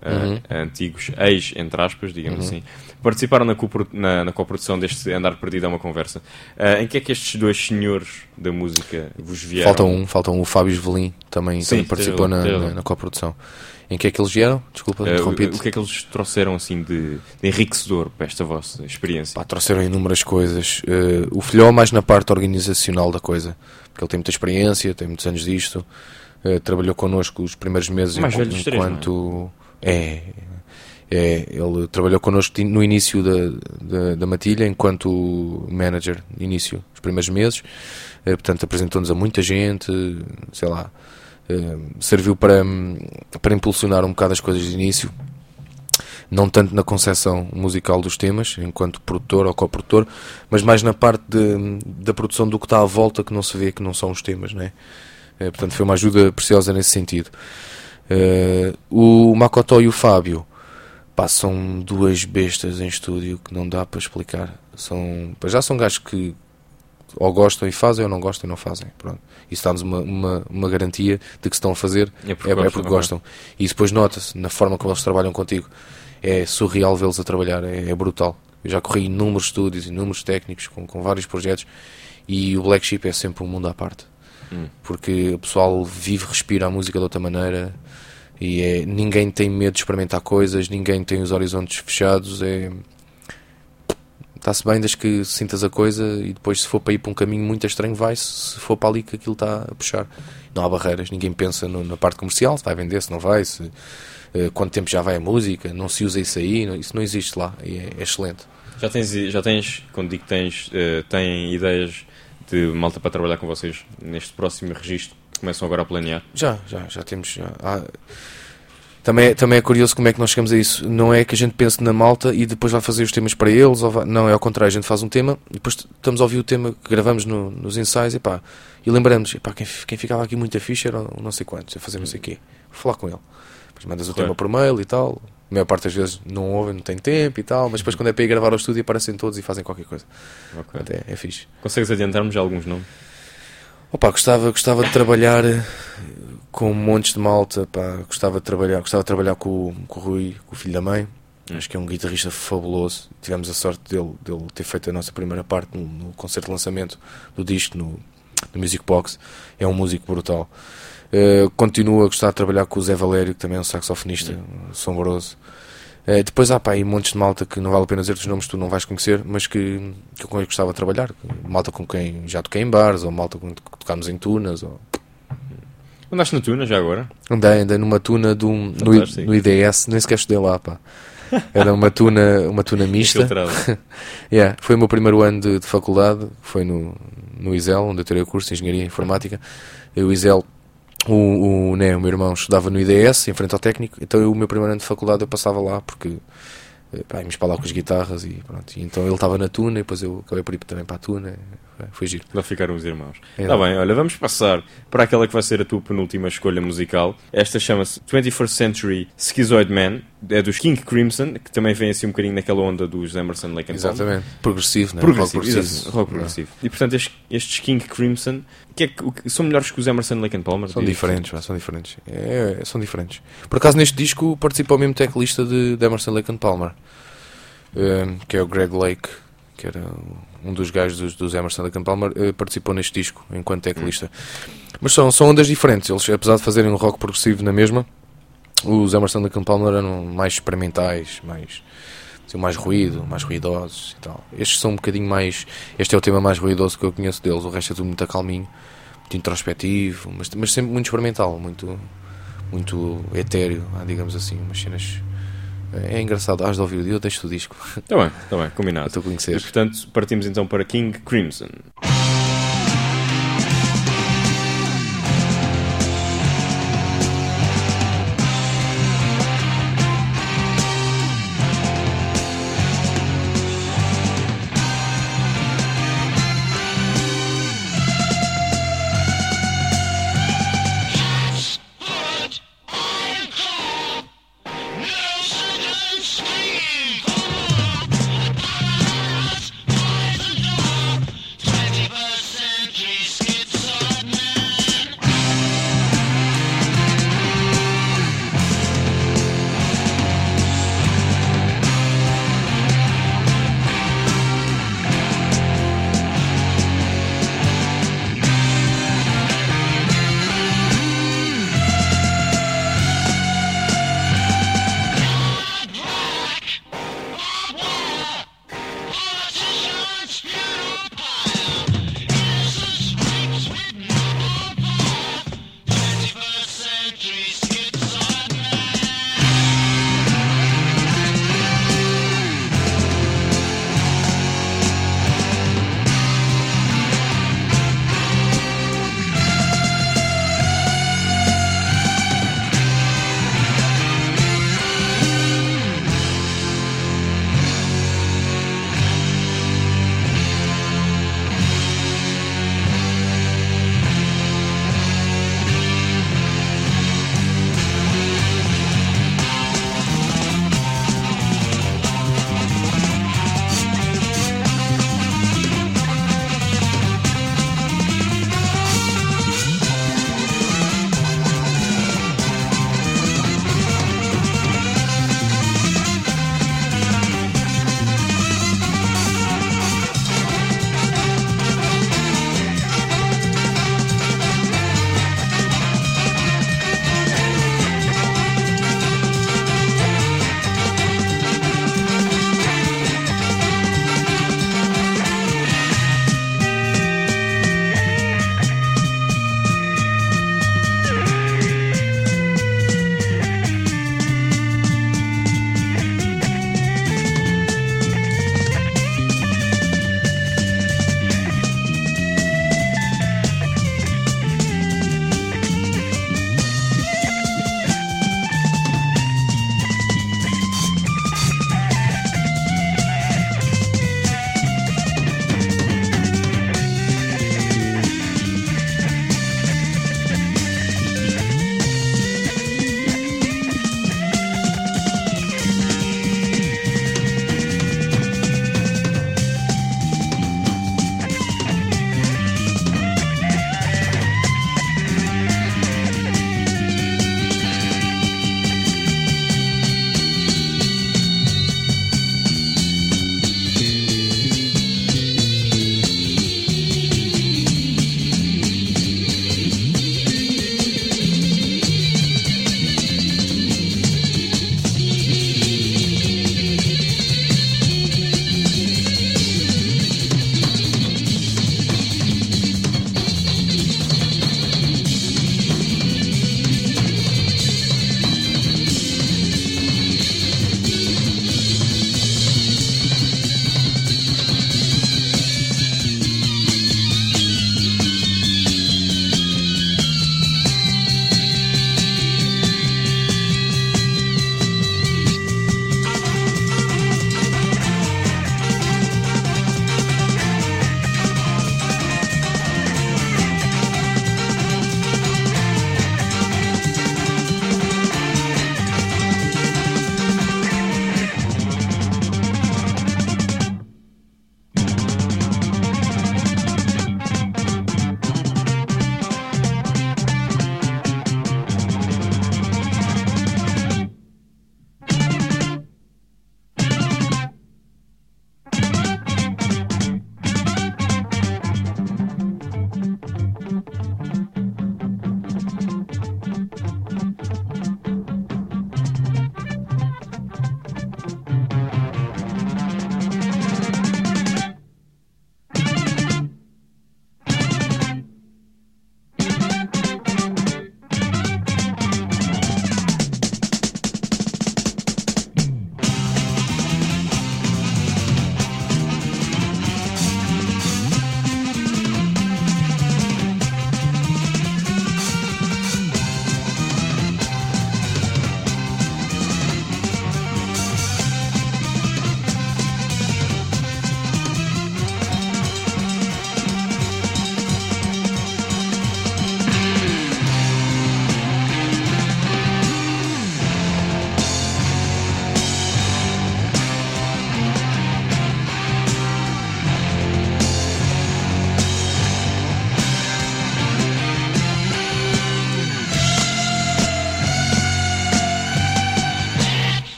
C: uh,
G: Uhum.
C: antigos ex, entre aspas, digamos
G: Uhum.
C: assim, participaram na, copro- na, na coprodução deste Andar Perdido é uma Conversa. Uh, em que é que estes dois senhores da música vos vieram?
G: Falta um, falta um, o Fábio Esvelin também,
C: Sim,
G: também participou
C: teve-
G: na,
C: teve.
G: na, na coprodução. Em que é que eles vieram? Desculpa,
C: Uh, o,
G: interrompido.
C: o que é que eles trouxeram assim de, de enriquecedor para esta vossa experiência?
G: Pá, trouxeram inúmeras coisas. Uh, o Filhó mais na parte organizacional da coisa, porque ele tem muita experiência, tem muitos anos disto, uh, trabalhou connosco os primeiros meses
C: Mais
G: enqu-
C: velho dos três,
G: enquanto é, é, ele trabalhou connosco ti- no início da, da, da Matilha enquanto manager, no início, os primeiros meses. Uh, portanto, apresentou-nos a muita gente, sei lá, uh, serviu para, para impulsionar um bocado as coisas de início. Não tanto na concepção musical dos temas, enquanto produtor ou coprodutor, mas mais na parte de, da produção do que está à volta, que não se vê, que não são os temas, né? É, portanto, foi uma ajuda preciosa nesse sentido. Uh, o Macotó e o Fábio, pá, são duas bestas em estúdio que não dá para explicar. São, pá, já são gajos que ou gostam e fazem, ou não gostam e não fazem. Pronto. Isso dá-nos uma, uma, uma garantia de que se estão a fazer
C: É porque
G: é, é
C: gostam,
G: porque
C: não é?
G: gostam. E isso depois nota-se na forma como eles trabalham contigo. É surreal vê-los a trabalhar, é, é brutal. Eu já corri inúmeros estúdios, inúmeros técnicos com, com vários projetos, e o Black Sheep é sempre um mundo à parte.
C: Hum.
G: Porque o pessoal vive, respira a música de outra maneira, e é, ninguém tem medo de experimentar coisas, ninguém tem os horizontes fechados. É, está-se bem desde que sintas a coisa, e depois, se for para ir para um caminho muito estranho, vai-se. Se for para ali que aquilo está a puxar, não há barreiras. Ninguém pensa no, na parte comercial, se vai vender, se não vai, se, uh, quanto tempo já vai a música, não se usa isso aí, não, isso não existe lá, e é, é excelente.
C: Já tens, já tens, quando digo que tens, uh, têm ideias de malta para trabalhar com vocês neste próximo registro que começam agora a planear?
G: Já, já, já temos. Já. Há- Também, é- também é curioso como é que nós chegamos a isso. Não é que a gente pense na malta e depois vai fazer os temas para eles, ou vai- não, é ao contrário, a gente faz um tema e depois t- estamos a ouvir o tema que gravamos no- nos ensaios, epá, e lembramos, epá, quem, f- quem ficava aqui muito ficha era o não sei quantos, a fazer não sei o quê. Vou falar com ele. Depois mandas o
C: Claro.
G: tema por mail e tal. A maior parte das vezes não ouvem, não tem tempo e tal, mas depois quando é para ir gravar ao estúdio aparecem todos e fazem qualquer coisa.
C: Ok.
G: Portanto, é, é fixe.
C: Consegues adiantar-me já alguns nomes?
G: Opa, gostava, gostava de trabalhar eh, com montes de malta, pá, gostava de trabalhar, gostava de trabalhar com, o- com o Rui, com o filho da mãe. Acho que é um guitarrista fabuloso. Tivemos a sorte dele, dele ter feito a nossa primeira parte no, no concerto de lançamento do disco no, no Music Box. É um músico brutal. Eh, continuo a gostar de trabalhar com o Zé Valério, que também é um saxofonista assombroso. Eh, depois há pá, aí montes de malta que não vale a pena dizer os nomes, tu não vais conhecer, mas que, que eu com quem gostava de trabalhar. Malta com quem já toquei em bares, ou malta com quem tocámos em tunas. Ou...
C: Andaste na Tuna já agora?
G: Andei, andei numa tuna do, no,
C: Fantástico.
G: no I D S, nem sequer estudei lá, pá. Era uma tuna, uma tuna mista.
C: Infiltrado.
G: Yeah, foi o meu primeiro ano de, de faculdade, foi no, no ISEL, onde eu tirei o curso de Engenharia Informática. Eu, o ISEL, o, o, né, o meu irmão estudava no I D S, em frente ao técnico, então eu, o meu primeiro ano de faculdade eu passava lá, porque eh, pá, íamos para lá com as guitarras, e pronto. E então ele estava na tuna, e depois eu acabei por ir também para a tuna, foi, foi giro.
C: Lá ficaram os irmãos.
G: É.
C: Está bem, olha, vamos passar para aquela que vai ser a tua penúltima escolha musical. Esta chama-se twenty-first Century Schizoid Man, é dos King Crimson, que também vem assim um bocadinho naquela onda dos Emerson, Lake and Palmer.
G: Exatamente, progressivo, né?
C: Progressivo,
G: Rock
C: exatamente,
G: progressivo.
C: rock progressivo. E portanto estes, estes King Crimson que é que, o que- são melhores que os Emerson, Lake and Palmer?
G: São
C: Diz-
G: diferentes, pá, são diferentes. É, é, são diferentes. Por acaso neste disco participa o mesmo teclista de, de Emerson, Lake and Palmer, um, que é o Greg Lake, que era um dos gajos dos, dos Emerson, Lake and Palmer, uh, participou neste disco enquanto teclista. Mas são, são ondas diferentes. Eles, apesar de fazerem um rock progressivo na mesma, os Emerson, Lake and Palmer eram mais experimentais, mais, assim, mais ruído, mais ruidosos e tal. Estes são um bocadinho mais... Este é o tema mais ruidoso que eu conheço deles. O resto é tudo muito calminho, muito introspectivo, mas, mas sempre muito experimental, muito, muito etéreo, digamos assim, umas cenas... É engraçado, has de ouvir, eu deixo o disco.
C: Está bem, está bem, combinado.
G: Estou a
C: E
G: conhecer.
C: portanto partimos então para King Crimson.
J: Twenty-first century schizoid man.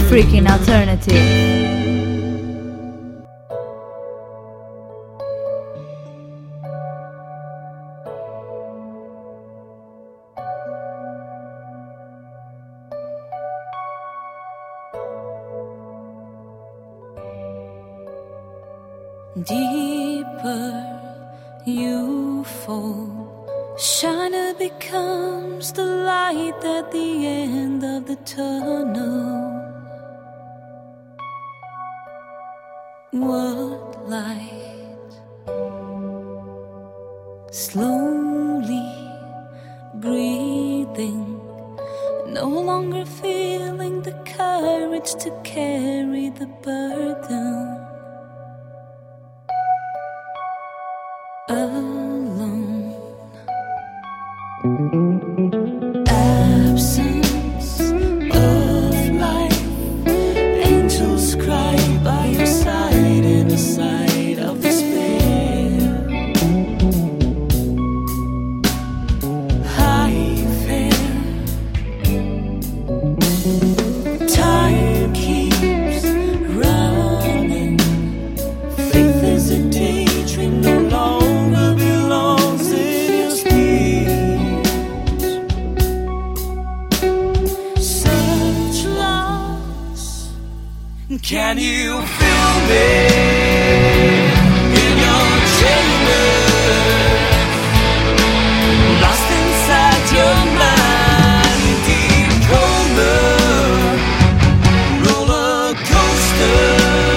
B: freaking alternative.
F: Deeper you fall, shiner becomes the light at the end of the tunnel. What light? Slowly breathing, no longer feeling the courage to carry the burden. Alone, absence of life, angels cry by your side in a sight of despair. High fair, time keeps running, faith is a daydream no longer. Can you feel me in your chamber, lost inside your mind, deep coma, roller coaster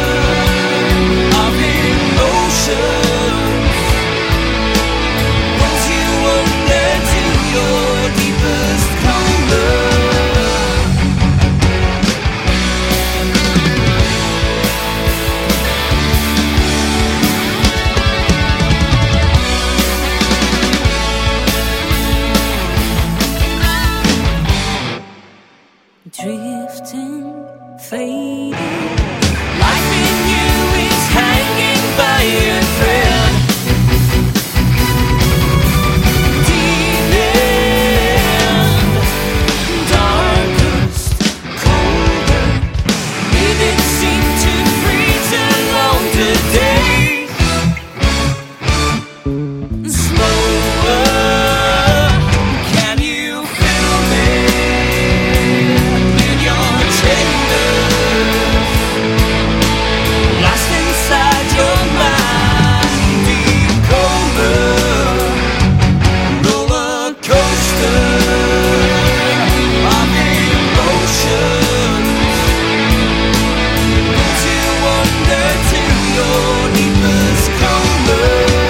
F: of emotions, pulls you under to your deepest coma. Drifting, fading, life in you is hanging by a thread. Deep end, darkest, colder, did it seem to freeze along today? Slower, can you feel me? Lost inside your mind, deep coma, roller coaster of emotions, pulls you under to your deepest coma.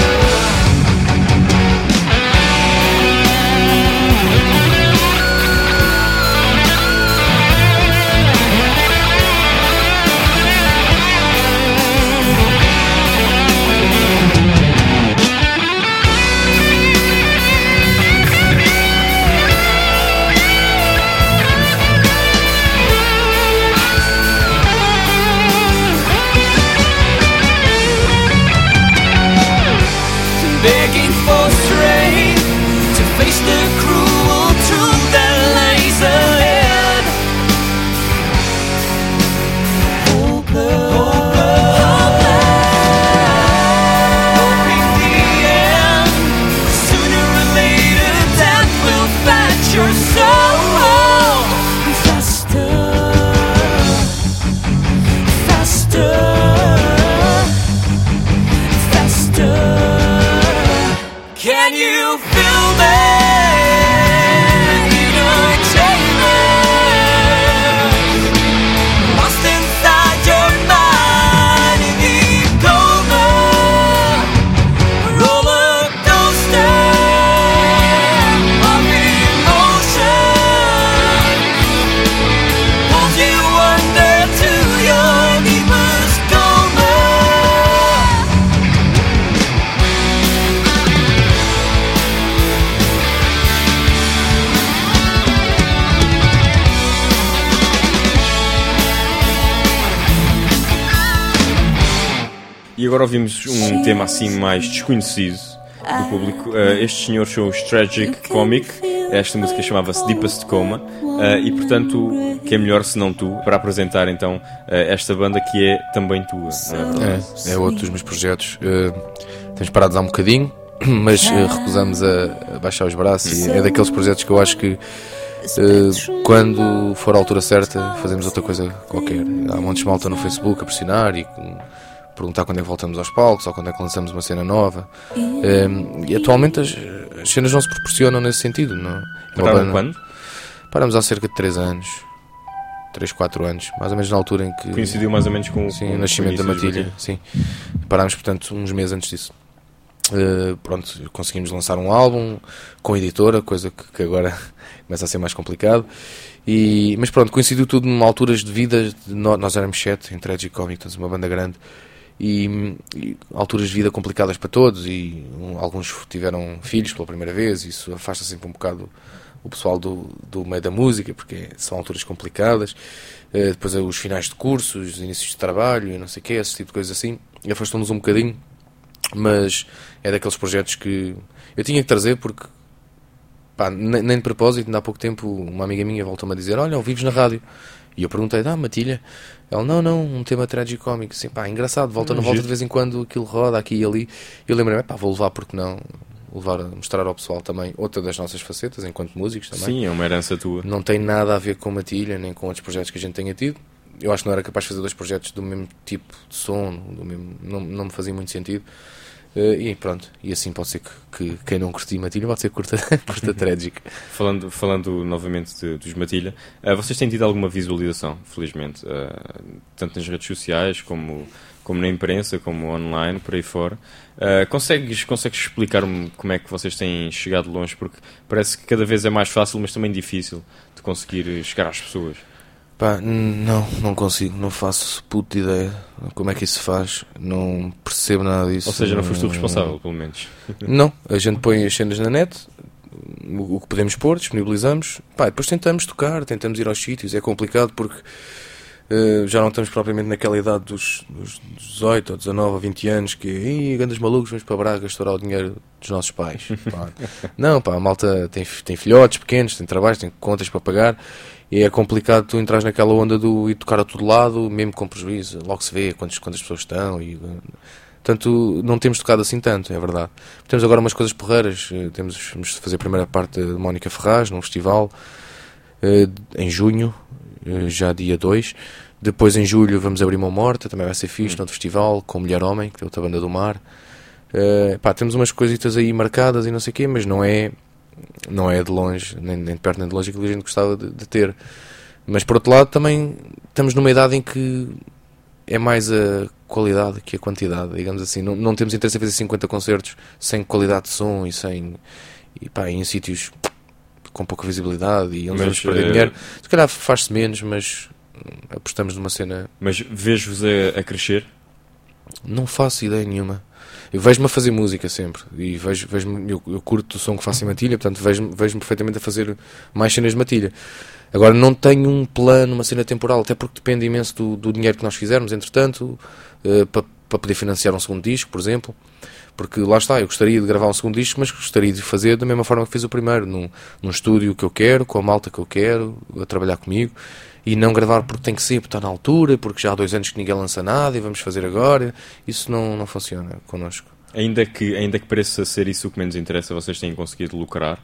F: Begging for strength to face the cruel truth that lays ahead. Hopeless, hoping the end, sooner or later death will fetch your soul. Faster, faster, faster. Can you feel me in your chamber, lost inside your mind, in deep coma, roller coaster of emotions, pulls you under to your deepest coma.
C: E agora ouvimos um tema assim mais desconhecido do público. Uh, estes senhores são os Tragic Comic Esta música chamava-se Deepest Coma, uh, e portanto, que é melhor se não tu, para apresentar então uh, esta banda que é também tua, não é verdade?
G: É, é outro dos meus projetos. Uh, temos parados há um bocadinho, mas uh, recusamos a, a baixar os braços, e é daqueles projetos que eu acho que uh, quando for a altura certa fazemos outra coisa qualquer. Há montes de malta no Facebook a pressionar e um, perguntar quando é que voltamos aos palcos ou quando é que lançamos uma cena nova. Um, e atualmente as, as cenas não se proporcionam nesse sentido. Não?
C: Pararam quando?
G: Paramos há cerca de três anos. três, quatro anos. Mais ou menos na altura em que...
C: Coincidiu mais ou menos com,
G: sim,
C: com
G: o nascimento da Matilha.
C: Matilha.
G: Sim. Parámos, portanto, uns meses antes disso. Uh, pronto, conseguimos lançar um álbum com editora, coisa que, que agora começa a ser mais complicado. E, mas pronto, coincidiu tudo numa alturas de vida. De, nós éramos sete em Tragic Comic, portanto, uma banda grande. E, e alturas de vida complicadas para todos, e um, alguns tiveram filhos pela primeira vez. Isso afasta sempre um bocado o pessoal do, do meio da música, porque são alturas complicadas. Uh, depois os finais de cursos, os inícios de trabalho e não sei o que, esse tipo de coisas assim, e afastou-nos um bocadinho. Mas é daqueles projetos que eu tinha que trazer porque pá, nem, nem de propósito. Ainda há pouco tempo uma amiga minha voltou-me a dizer: olha, ouvi-vos na rádio. E eu perguntei: ah, Matilha? Ela: não, não, um tema tragicómico. Assim, pá, engraçado, volta não volta de vez em quando, aquilo roda aqui e ali. Eu lembrei-me: pá, vou levar, porque não? Levar a mostrar ao pessoal também outra das nossas facetas enquanto músicos também.
C: Sim, é uma herança tua.
G: Não tem nada a ver com Matilha nem com outros projetos que a gente tenha tido. Eu acho que não era capaz de fazer dois projetos do mesmo tipo de som, do mesmo, não, não me fazia muito sentido. Uh, e pronto, e assim pode ser que, que quem não curtir Matilha pode ser curta, curta Tragic.
C: Falando, falando novamente de, dos Matilha, uh, vocês têm tido alguma visualização, felizmente, uh, tanto nas redes sociais como, como na imprensa, como online, por aí fora. Uh, consegues, consegues explicar-me como é que vocês têm chegado longe? Porque parece que cada vez é mais fácil, mas também difícil de conseguir chegar às pessoas.
G: Pá, não, não consigo, não faço puta ideia como é que isso se faz, não percebo nada disso.
C: Ou seja, não foste tu responsável, pelo menos.
G: Não, a gente põe as cenas na net, o, o que podemos pôr, disponibilizamos, pá, depois tentamos tocar, tentamos ir aos sítios. É complicado porque uh, já não estamos propriamente naquela idade dos, dos dezoito ou dezanove ou vinte anos que, ih, grandes malucos, vamos para Braga estourar o dinheiro dos nossos pais. Pá. Não, pá, a malta tem, tem filhotes pequenos, tem trabalhos, tem contas para pagar. E é complicado tu entras naquela onda do ir tocar a todo lado, mesmo com prejuízo. Logo se vê quantas, quantas pessoas estão. E, portanto, não temos tocado assim tanto, é verdade. Temos agora umas coisas porreiras. Temos, vamos fazer a primeira parte de Mónica Ferraz, num festival, em junho, já dia dois. Depois, em julho, vamos abrir Mão Morta, também vai ser fixe, hum. no outro festival, com Mulher Homem, que é outra banda do mar. Uh, pá, temos umas coisitas aí marcadas e não sei o quê, mas não é... não é de longe, nem, nem de perto nem de longe aquilo que a gente gostava de, de ter. Mas por outro lado também estamos numa idade em que é mais a qualidade que a quantidade, digamos assim. Não, não temos interesse em fazer cinquenta concertos sem qualidade de som e sem e, pá, em sítios com pouca visibilidade e onde vamos perder dinheiro. Se calhar faz-se menos, mas apostamos numa cena.
C: Mas vejo-vos a, a crescer?
G: Não faço ideia nenhuma. Eu vejo-me a fazer música sempre e vejo, vejo eu, eu curto o som que faço em Matilha, portanto vejo-me vejo perfeitamente a fazer mais cenas de Matilha. Agora não tenho um plano, uma cena temporal, até porque depende imenso do, do dinheiro que nós fizermos, entretanto, uh, para pa poder financiar um segundo disco, por exemplo, porque lá está, eu gostaria de gravar um segundo disco, mas gostaria de fazer da mesma forma que fiz o primeiro, num, num estúdio que eu quero, com a malta que eu quero, a trabalhar comigo. E não gravar porque tem que ser, porque está na altura, porque já há dois anos que ninguém lança nada e vamos fazer agora. Isso não, não funciona connosco.
C: Ainda que, ainda que pareça ser isso o que menos interessa, vocês têm conseguido lucrar?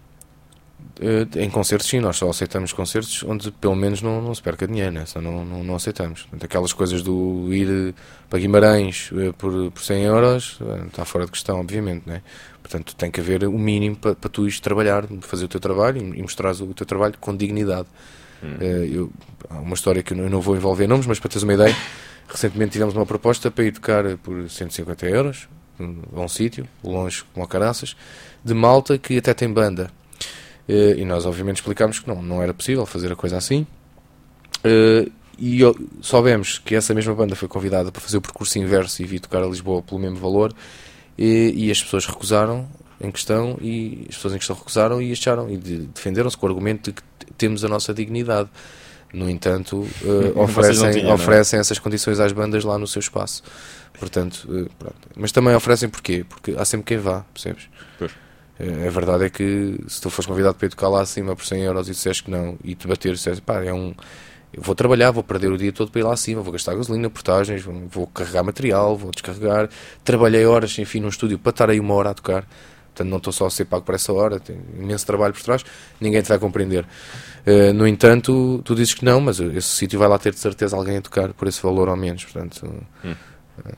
G: Uh, em concertos, sim, nós só aceitamos concertos onde pelo menos não, não se perca dinheiro, né? Senão não, não, não aceitamos. Portanto, aquelas coisas do ir para Guimarães uh, por, por cem euros uh, está fora de questão, obviamente, né? Portanto, tem que haver o mínimo para, para tu ires trabalhar, fazer o teu trabalho e, e mostrares o teu trabalho com dignidade. Hum. Uh, eu, há uma história que eu não, eu não vou envolver nomes, mas para teres uma ideia, recentemente tivemos uma proposta para ir tocar por cento e cinquenta euros a um sítio, longe como a caraças, de malta que até tem banda. Uh, e nós obviamente explicámos que não, não era possível fazer a coisa assim. Uh, e eu, soubemos que essa mesma banda foi convidada para fazer o percurso inverso e vir tocar a Lisboa pelo mesmo valor, e, e as pessoas recusaram em questão, e as pessoas em questão recusaram e acharam, e de, defenderam-se com o argumento de que temos a nossa dignidade. No entanto, uh, oferecem, tinham, oferecem essas condições às bandas lá no seu espaço. Portanto, uh, pronto. Mas também oferecem porquê? Porque há sempre quem vá, percebes?
C: Pois.
G: A verdade é que se tu fores convidado para ir tocar lá acima por cem euros e disseste que não, e te bater, disseste, pá, é um... Eu vou trabalhar, vou perder o dia todo para ir lá acima, vou gastar gasolina, portagens, vou, vou carregar material, vou descarregar. Trabalhei horas, enfim, num estúdio para estar aí uma hora a tocar. Portanto, não estou só a ser pago por essa hora, tem imenso trabalho por trás, ninguém te vai compreender. Uh, no entanto, tu dizes que não, mas esse sítio vai lá ter de certeza alguém a tocar por esse valor ou menos. Portanto, hum. uh,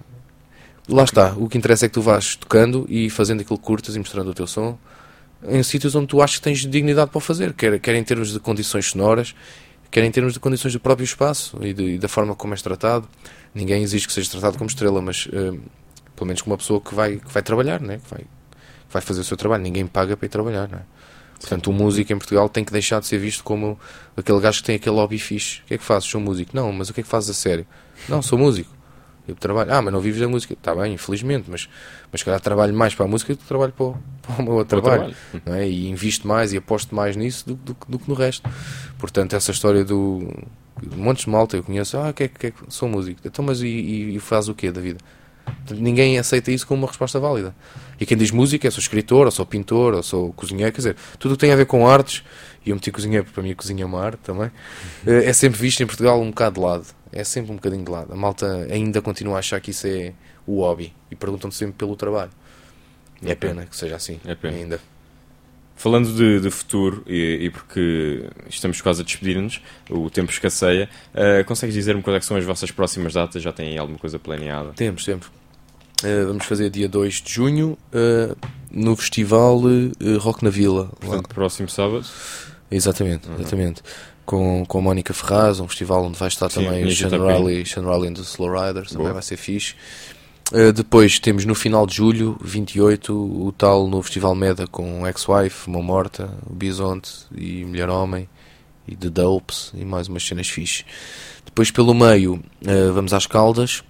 G: lá está. O que interessa é que tu vais tocando e fazendo aquilo que curtas e mostrando o teu som em sítios onde tu achas que tens dignidade para o fazer, quer, quer em termos de condições sonoras, quer em termos de condições do próprio espaço e, de, e da forma como és tratado. Ninguém exige que seja tratado como estrela, mas uh, pelo menos como uma pessoa que vai, que vai trabalhar, né? que, vai, que vai fazer o seu trabalho. Ninguém paga para ir trabalhar. Né? Portanto, o músico em Portugal tem que deixar de ser visto como aquele gajo que tem aquele hobby fixe. O que é que fazes? Sou músico. Não, mas o que é que fazes a sério? Não, sou músico. Eu trabalho. Ah, mas não vives da música. Está bem, infelizmente, mas, mas se calhar trabalho mais para a música do que trabalho para o, para o meu outro trabalho. trabalho. Não é? E invisto mais e aposto mais nisso do, do, do que no resto. Portanto, essa história do... de montes de malta eu conheço. Ah, que é, que é, sou músico. Então, mas e, e, e faz o quê da vida? Portanto, ninguém aceita isso como uma resposta válida. E quem diz música é sou escritor, ou sou pintor, ou sou cozinheiro. Quer dizer, tudo o que tem a ver com artes, e eu meti cozinheiro, porque para mim a cozinha é uma arte também, é sempre visto em Portugal um bocado de lado. É sempre um bocadinho de lado. A malta ainda continua a achar que isso é o hobby e perguntam-te sempre pelo trabalho. E é pena que seja assim, é pena. Ainda.
C: Falando de, de futuro, e, e porque estamos quase a despedir-nos, o tempo escasseia, uh, consegues dizer-me quais é que são as vossas próximas datas? Já têm alguma coisa planeada?
G: Temos, temos. Uh, vamos fazer dia dois de junho uh, no festival uh, Rock na Vila.
C: Portanto, lá. Próximo sábado?
G: Exatamente, uhum. exatamente. Com, com a Mónica Ferraz, um festival onde vai estar Sim, também o Sean Riley, Sean Riley and the Slow Riders, também Boa. Vai ser fixe. Uh, depois temos no final de julho, vinte e oito, o tal no Festival Meda com Ex-Wife, Mão Morta, o Bisonte e Mulher Homem e The Dopes e mais umas cenas fixe. Depois pelo meio uh, vamos às Caldas,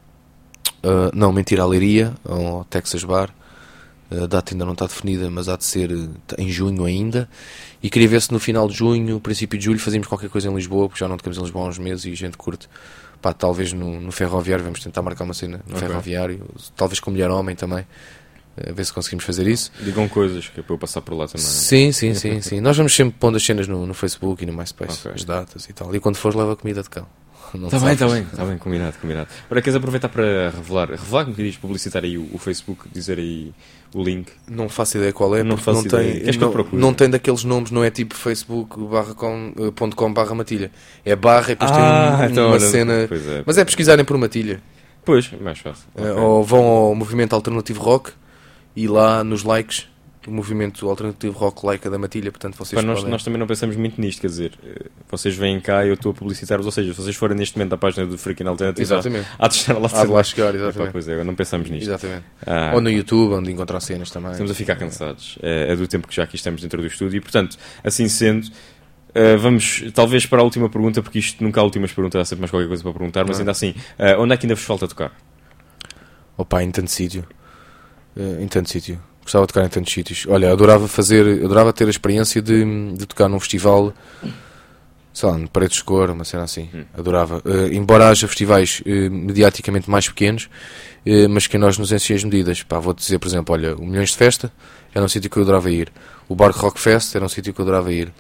G: uh, não, mentira, à Leiria, ao Texas Bar. A data ainda não está definida, mas há de ser em junho ainda. E queria ver se no final de junho, princípio de julho, fazíamos qualquer coisa em Lisboa, porque já não tocamos em Lisboa há uns meses e a gente curte. Pá, talvez no, no Ferroviário, vamos tentar marcar uma cena no okay. Ferroviário, talvez com Mulher Homem também, a ver se conseguimos fazer isso.
C: Digam coisas, que é para eu passar por lá também.
G: Sim, sim, sim, sim. Nós vamos sempre pondo as cenas no, no Facebook e no MySpace, okay. as datas e tal. E quando fores, leva comida de cão.
C: Está bem, está bem, está bem, combinado, combinado. Agora queres aproveitar para revelar, revelar como que diz, publicitar aí o, o Facebook, dizer aí o link?
G: Não faço ideia qual é,
C: não faço
G: não
C: ideia.
G: Tem, não, não tem daqueles nomes, não é tipo facebook ponto com barra matilha, é barra e depois ah, tem então, uma olha, cena, é, mas é pesquisarem por matilha.
C: Pois, mais fácil.
G: Okay. Ou vão ao Movimento Alternativo Rock e lá nos likes, o Movimento Alternativo Rock like a da matilha, portanto vocês
C: Pá, nós,
G: podem...
C: nós também não pensamos muito nisto, quer dizer, vocês vêm cá e eu estou a publicitar-vos, ou seja, se vocês forem neste momento à página do Freaking Alternative,
G: exatamente.
C: há de estar lá,
G: há de lá chegar, exatamente.
C: Epá, pois é, não pensamos nisto.
G: Exatamente. Ah, ou no YouTube, onde encontrar cenas também.
C: Estamos a ficar cansados, é, é do tempo que já aqui estamos dentro do estúdio e, portanto, assim sendo, uh, vamos talvez para a última pergunta, porque isto nunca há últimas perguntas, há sempre mais qualquer coisa para perguntar, mas não. ainda assim, uh, onde é que ainda vos falta tocar?
G: Opa, em tanto sítio. Uh, em tanto sítio. Gostava de tocar em tantos sítios. Olha, adorava fazer, adorava ter a experiência de, de tocar num festival, sei lá, no Paredes de Cor, uma cena assim. Hum. Adorava. Uh, embora haja festivais uh, mediaticamente mais pequenos, uh, mas que nós nos enchem as medidas. Pá, vou-te dizer, por exemplo, olha, o Milhões de Festa era um sítio que eu adorava ir. O Barco Rock Fest era um sítio que eu adorava ir.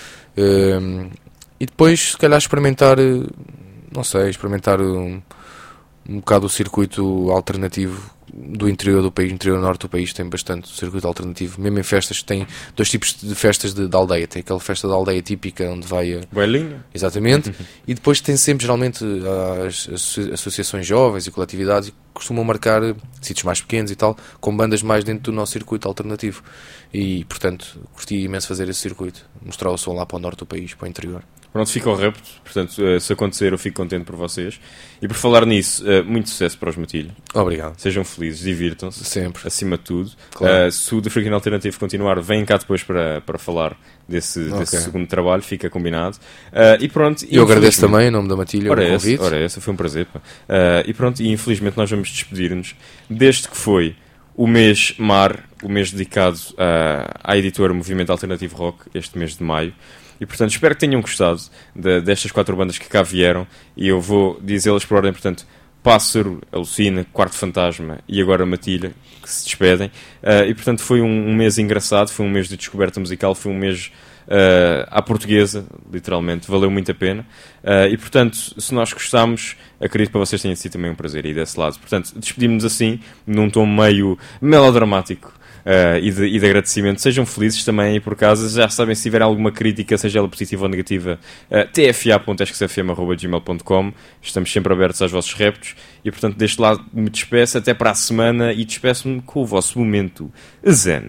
G: Uh, e depois, se calhar, experimentar, uh, não sei, experimentar um, um bocado o circuito alternativo do interior do país, interior norte do país tem bastante circuito alternativo, mesmo em festas tem dois tipos de festas de, de aldeia, tem aquela festa da aldeia típica onde vai a...
C: Boelinha.
G: Exatamente, e depois tem sempre geralmente as, as associações jovens e coletividades que costumam marcar sítios mais pequenos e tal, com bandas mais dentro do nosso circuito alternativo e portanto curti imenso fazer esse circuito, mostrar o som lá para o norte do país, para o interior.
C: Pronto, fica ao repto, portanto, se acontecer eu fico contente por vocês. E por falar nisso, muito sucesso para os Matilho.
G: Obrigado.
C: Sejam felizes, divirtam-se.
G: Sempre.
C: Acima de tudo.
G: Claro.
C: Uh, se o The Freaking Alternative continuar, vem cá depois para, para falar desse, okay. desse segundo trabalho, fica combinado. Uh, e pronto.
G: Eu agradeço também em nome da Matilha o convite.
C: Ora, essa foi um prazer. Uh, e pronto, e infelizmente nós vamos despedir-nos desde que foi o mês Mar, o mês dedicado uh, à editora Movimento Alternativo Rock, este mês de maio. E portanto espero que tenham gostado de, destas quatro bandas que cá vieram e eu vou dizê-las por ordem, portanto Pássaro, Alucina, Quarto Fantasma e agora Matilha, que se despedem. Uh, e portanto foi um, um mês engraçado, foi um mês de descoberta musical, foi um mês uh, à portuguesa, literalmente, valeu muito a pena. Uh, e portanto, se nós gostámos, acredito que para vocês tenha sido também um prazer aí desse lado. Portanto, despedimos-nos assim, num tom meio melodramático. Uh, e, de, e de agradecimento. Sejam felizes também, e por casa, já sabem, se tiver alguma crítica, seja ela positiva ou negativa, uh, t f a ponto esques f m arroba gmail ponto com. Estamos sempre abertos aos vossos reptos e portanto deste lado me despeço até para a semana e despeço-me com o vosso momento zen.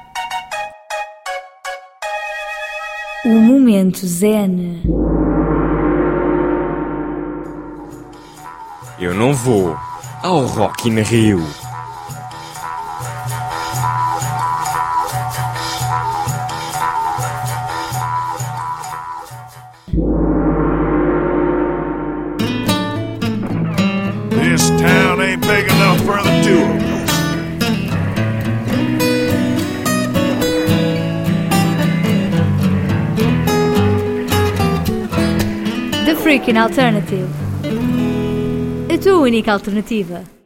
B: O momento zen.
C: Eu não vou ao Rock in Rio.
A: This town ain't big enough for the two of us.
B: The Freaking Alternative. A tua única alternativa.